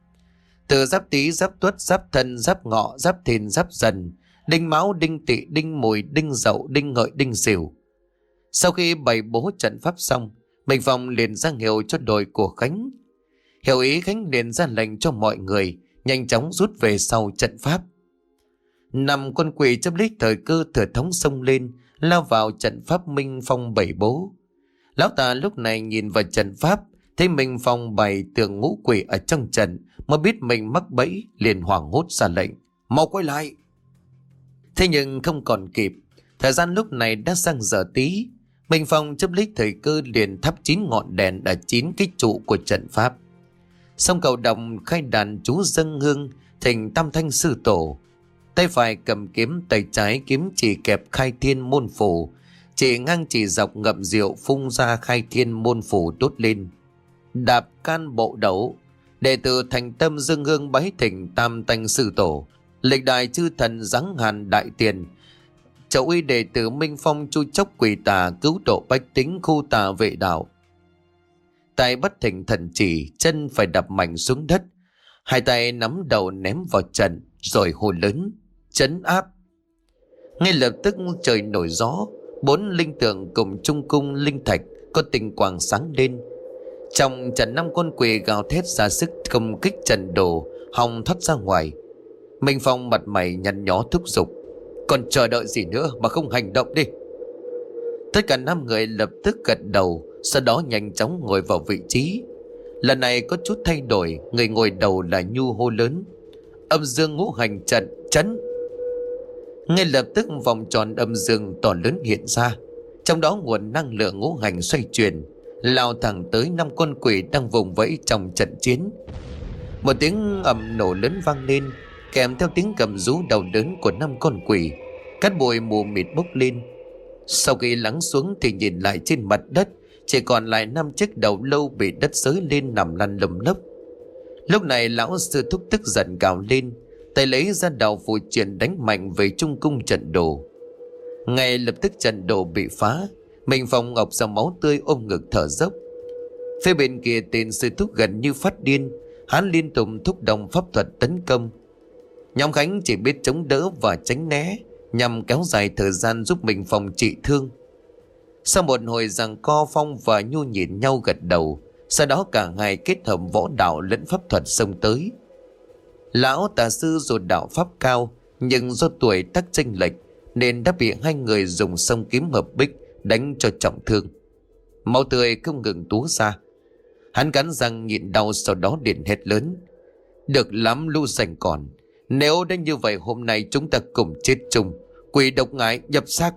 Từ giáp tý, giáp tuất, giáp thân, giáp ngọ, giáp thìn, giáp dần, đinh mão, đinh tỵ, đinh mùi, đinh dậu, đinh hợi, đinh sửu. Sau khi bày bố trận pháp xong, Minh Phong liền ra hiệu cho đội của Khánh. Hiểu ý, Khánh liền ra lệnh cho mọi người nhanh chóng rút về sau trận pháp. Năm con quỷ chấp lấy thời cơ thừa thống xông lên, lao vào trận pháp Minh Phong bày bố. Lão ta lúc này nhìn vào trận pháp, thấy Minh Phong bày tường ngũ quỷ ở trong trận, mới biết mình mắc bẫy, liền hoảng hốt ra lệnh: mau quay lại. Thế nhưng không còn kịp, thời gian lúc này đã sang giờ tí. Minh Phong chấp lấy thời cơ liền thắp chín ngọn đèn ở chín cái trụ của trận pháp. Xong cầu đồng khai đàn chú dâng hương thỉnh tam thanh sư tổ. Tay phải cầm kiếm, tay trái kiếm chỉ kẹp khai thiên môn phủ, chỉ ngang chỉ dọc ngậm rượu phun ra khai thiên môn phủ đốt lên. Đạp can bộ đấu, đệ tử thành tâm dâng hương bái thỉnh tam thanh sư tổ. Lịch đại chư thần giáng hàn đại tiền, chậu uy đệ tử Minh Phong chu chốc quỷ tà, cứu độ bách tính khu tà vệ đạo. Tay bắt thỉnh thần chỉ, chân phải đập mạnh xuống đất, hai tay nắm đầu ném vào trận, rồi hô lớn: trấn áp. Ngay lập tức trời nổi gió, bốn linh tượng cùng trung cung linh thạch có tinh quang sáng lên. Trong trận năm con quỷ gào thét ra sức công kích trận đồ, hòng thoát ra ngoài. Minh Phong mặt mày nhăn nhó thúc giục: còn chờ đợi gì nữa mà không hành động đi. Tất cả năm người lập tức gật đầu, sau đó nhanh chóng ngồi vào vị trí. Lần này có chút thay đổi, người ngồi đầu là Nhu hô lớn: âm dương ngũ hành trận trấn. Ngay lập tức vòng tròn âm dương to lớn hiện ra, trong đó nguồn năng lượng ngũ hành xoay chuyển, lao thẳng tới năm con quỷ đang vùng vẫy trong trận chiến. Một tiếng ầm nổ lớn vang lên, kèm theo tiếng cầm rú đau đớn của năm con quỷ. Cát bụi mù mịt bốc lên. Sau khi lắng xuống thì nhìn lại trên mặt đất, chỉ còn lại năm chiếc đầu lâu bị đất xới lên nằm lăn lầm lấp. Lúc này lão sư thúc tức giận gào lên, tay lấy ra đạo phù truyền đánh mạnh về trung cung trận đồ. Ngay lập tức trận đồ bị phá. Minh Phong ngọc ra máu tươi ôm ngực thở dốc. Phía bên kia tên sư thúc gần như phát điên, hắn liên tục thúc động pháp thuật tấn công. Nhóm Khánh chỉ biết chống đỡ và tránh né, nhằm kéo dài thời gian giúp Minh Phong trị thương. Sau một hồi giằng co, Phong và Nhu nhìn nhau gật đầu. Sau đó cả hai kết hợp võ đạo lẫn pháp thuật xông tới. Lão tà sư dù đạo pháp cao, nhưng do tuổi tác chênh lệch nên đã bị hai người dùng song kiếm hợp bích đánh cho trọng thương. Máu tươi không ngừng túa ra. Hắn cắn răng nhịn đau, sau đó điện hét lớn: được lắm lũ sành còn, nếu đã như vậy hôm nay chúng ta cùng chết chung. Quỷ độc ngải nhập xác.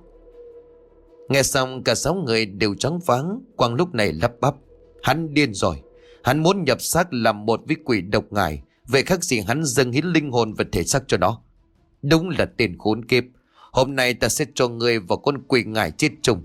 Nghe xong cả sáu người đều choáng váng. Quang lúc này lắp bắp: hắn điên rồi, hắn muốn nhập xác làm một với quỷ độc ngải, vậy khác gì hắn dâng hiến linh hồn và thể xác cho nó. Đúng là tên khốn kiếp, hôm nay ta sẽ cho ngươi và con quỷ ngải chết chung.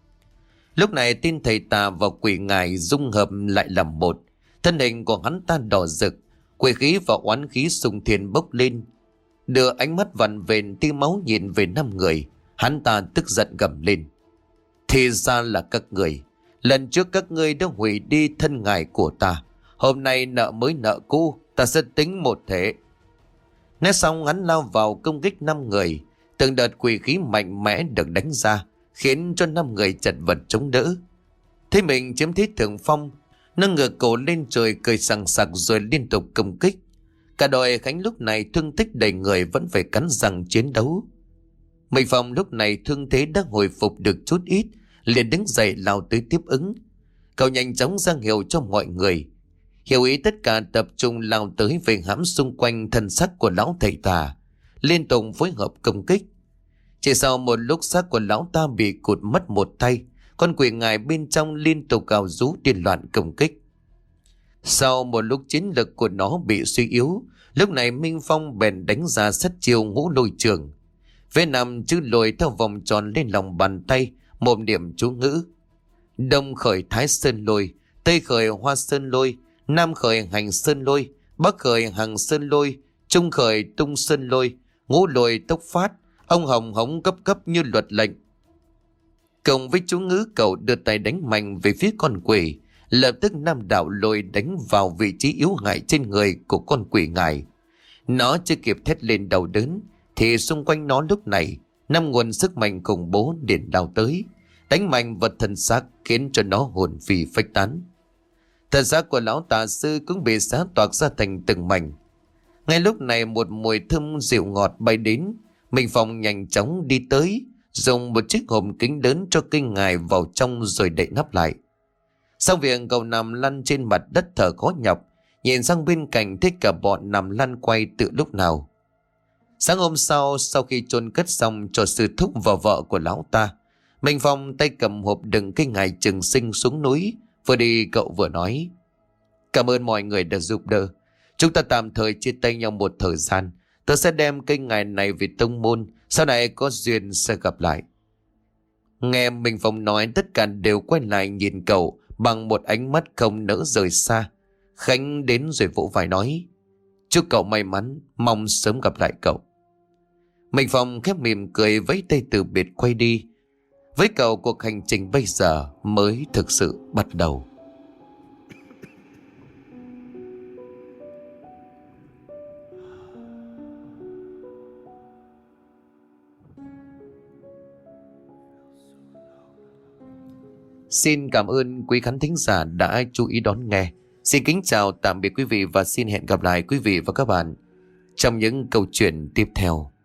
Lúc này tên thầy tà và quỷ ngải dung hợp lại làm một. Thân hình của hắn ta đỏ rực, quỷ khí và oán khí xung thiên bốc lên. Đưa ánh mắt vằn vện tia máu nhìn về năm người, hắn ta tức giận gầm lên: thì ra là các người. Lần trước các ngươi đã hủy đi thân ngài của ta, hôm nay nợ mới nợ cũ, ta sẽ tính một thể. Nói xong hắn lao vào công kích năm người. Từng đợt quỷ khí mạnh mẽ được đánh ra, khiến cho năm người chật vật chống đỡ. Thế mình chiếm thế thượng phong, nâng ngửa cổ lên trời cười sằng sặc rồi liên tục công kích. Cả đội Khánh lúc này thương tích đầy người vẫn phải cắn răng chiến đấu. Minh Phong lúc này thương thế đã hồi phục được chút ít, liền đứng dậy lao tới tiếp ứng. Cậu nhanh chóng ra hiệu cho mọi người. Hiểu ý tất cả tập trung lao tới về hãm xung quanh thân xác của lão thầy tà, liên tục phối hợp công kích. Chỉ sau một lúc xác của lão ta bị cụt mất một tay, con quỷ ngài bên trong liên tục gào rú điên loạn công kích. Sau một lúc chiến lực của nó bị suy yếu, lúc này Minh Phong bèn đánh ra sát chiêu ngũ lôi trường. Vế nằm chữ lôi theo vòng tròn lên lòng bàn tay, một niệm chú ngữ. Đông khởi Thái Sơn lôi, Tây khởi Hoa Sơn lôi, Nam khởi Hành Sơn lôi, Bắc khởi Hằng Sơn lôi, Trung khởi Tung Sơn lôi, ngũ lôi tốc phát, ông hồng hống cấp cấp như luật lệnh. Cộng với chú ngữ, cậu đưa tay đánh mạnh về phía con quỷ, lập tức nam đạo lôi đánh vào vị trí yếu hại trên người của con quỷ ngài. Nó chưa kịp thét lên đau đớn thì xung quanh nó lúc này năm nguồn sức mạnh khủng bố điện đào tới, đánh mạnh vật thân xác khiến cho nó hồn phi phách tán. Thân xác của lão tà sư cũng bị xé toạc ra thành từng mảnh. Ngay lúc này một mùi thơm dịu ngọt bay đến. Minh Phong nhanh chóng đi tới, dùng một chiếc hòm kính lớn cho kinh ngài vào trong rồi đậy nắp lại. Xong việc cậu nằm lăn trên mặt đất thở khó nhọc, nhìn sang bên cạnh thấy cả bọn nằm lăn quay từ lúc nào. Sáng hôm sau, sau khi chôn cất xong cho sư thúc và vợ của lão ta, Minh Phong tay cầm hộp đựng cái ngài trường sinh xuống núi. Vừa đi cậu vừa nói: Cảm ơn mọi người đã giúp đỡ. Chúng ta tạm thời chia tay nhau một thời gian. Tôi sẽ đem cây ngài này về tông môn, sau này có duyên sẽ gặp lại. Nghe Minh Phong nói, tất cả đều quay lại nhìn cậu bằng một ánh mắt không nỡ rời xa. Khánh đến rồi vỗ vai nói: Chúc cậu may mắn, mong sớm gặp lại cậu. Minh Phong khép mỉm cười vẫy tay từ biệt quay đi. Với cậu, cuộc hành trình bây giờ mới thực sự bắt đầu. Xin cảm ơn quý khán thính giả đã chú ý đón nghe. Xin kính chào tạm biệt quý vị và xin hẹn gặp lại quý vị và các bạn trong những câu chuyện tiếp theo.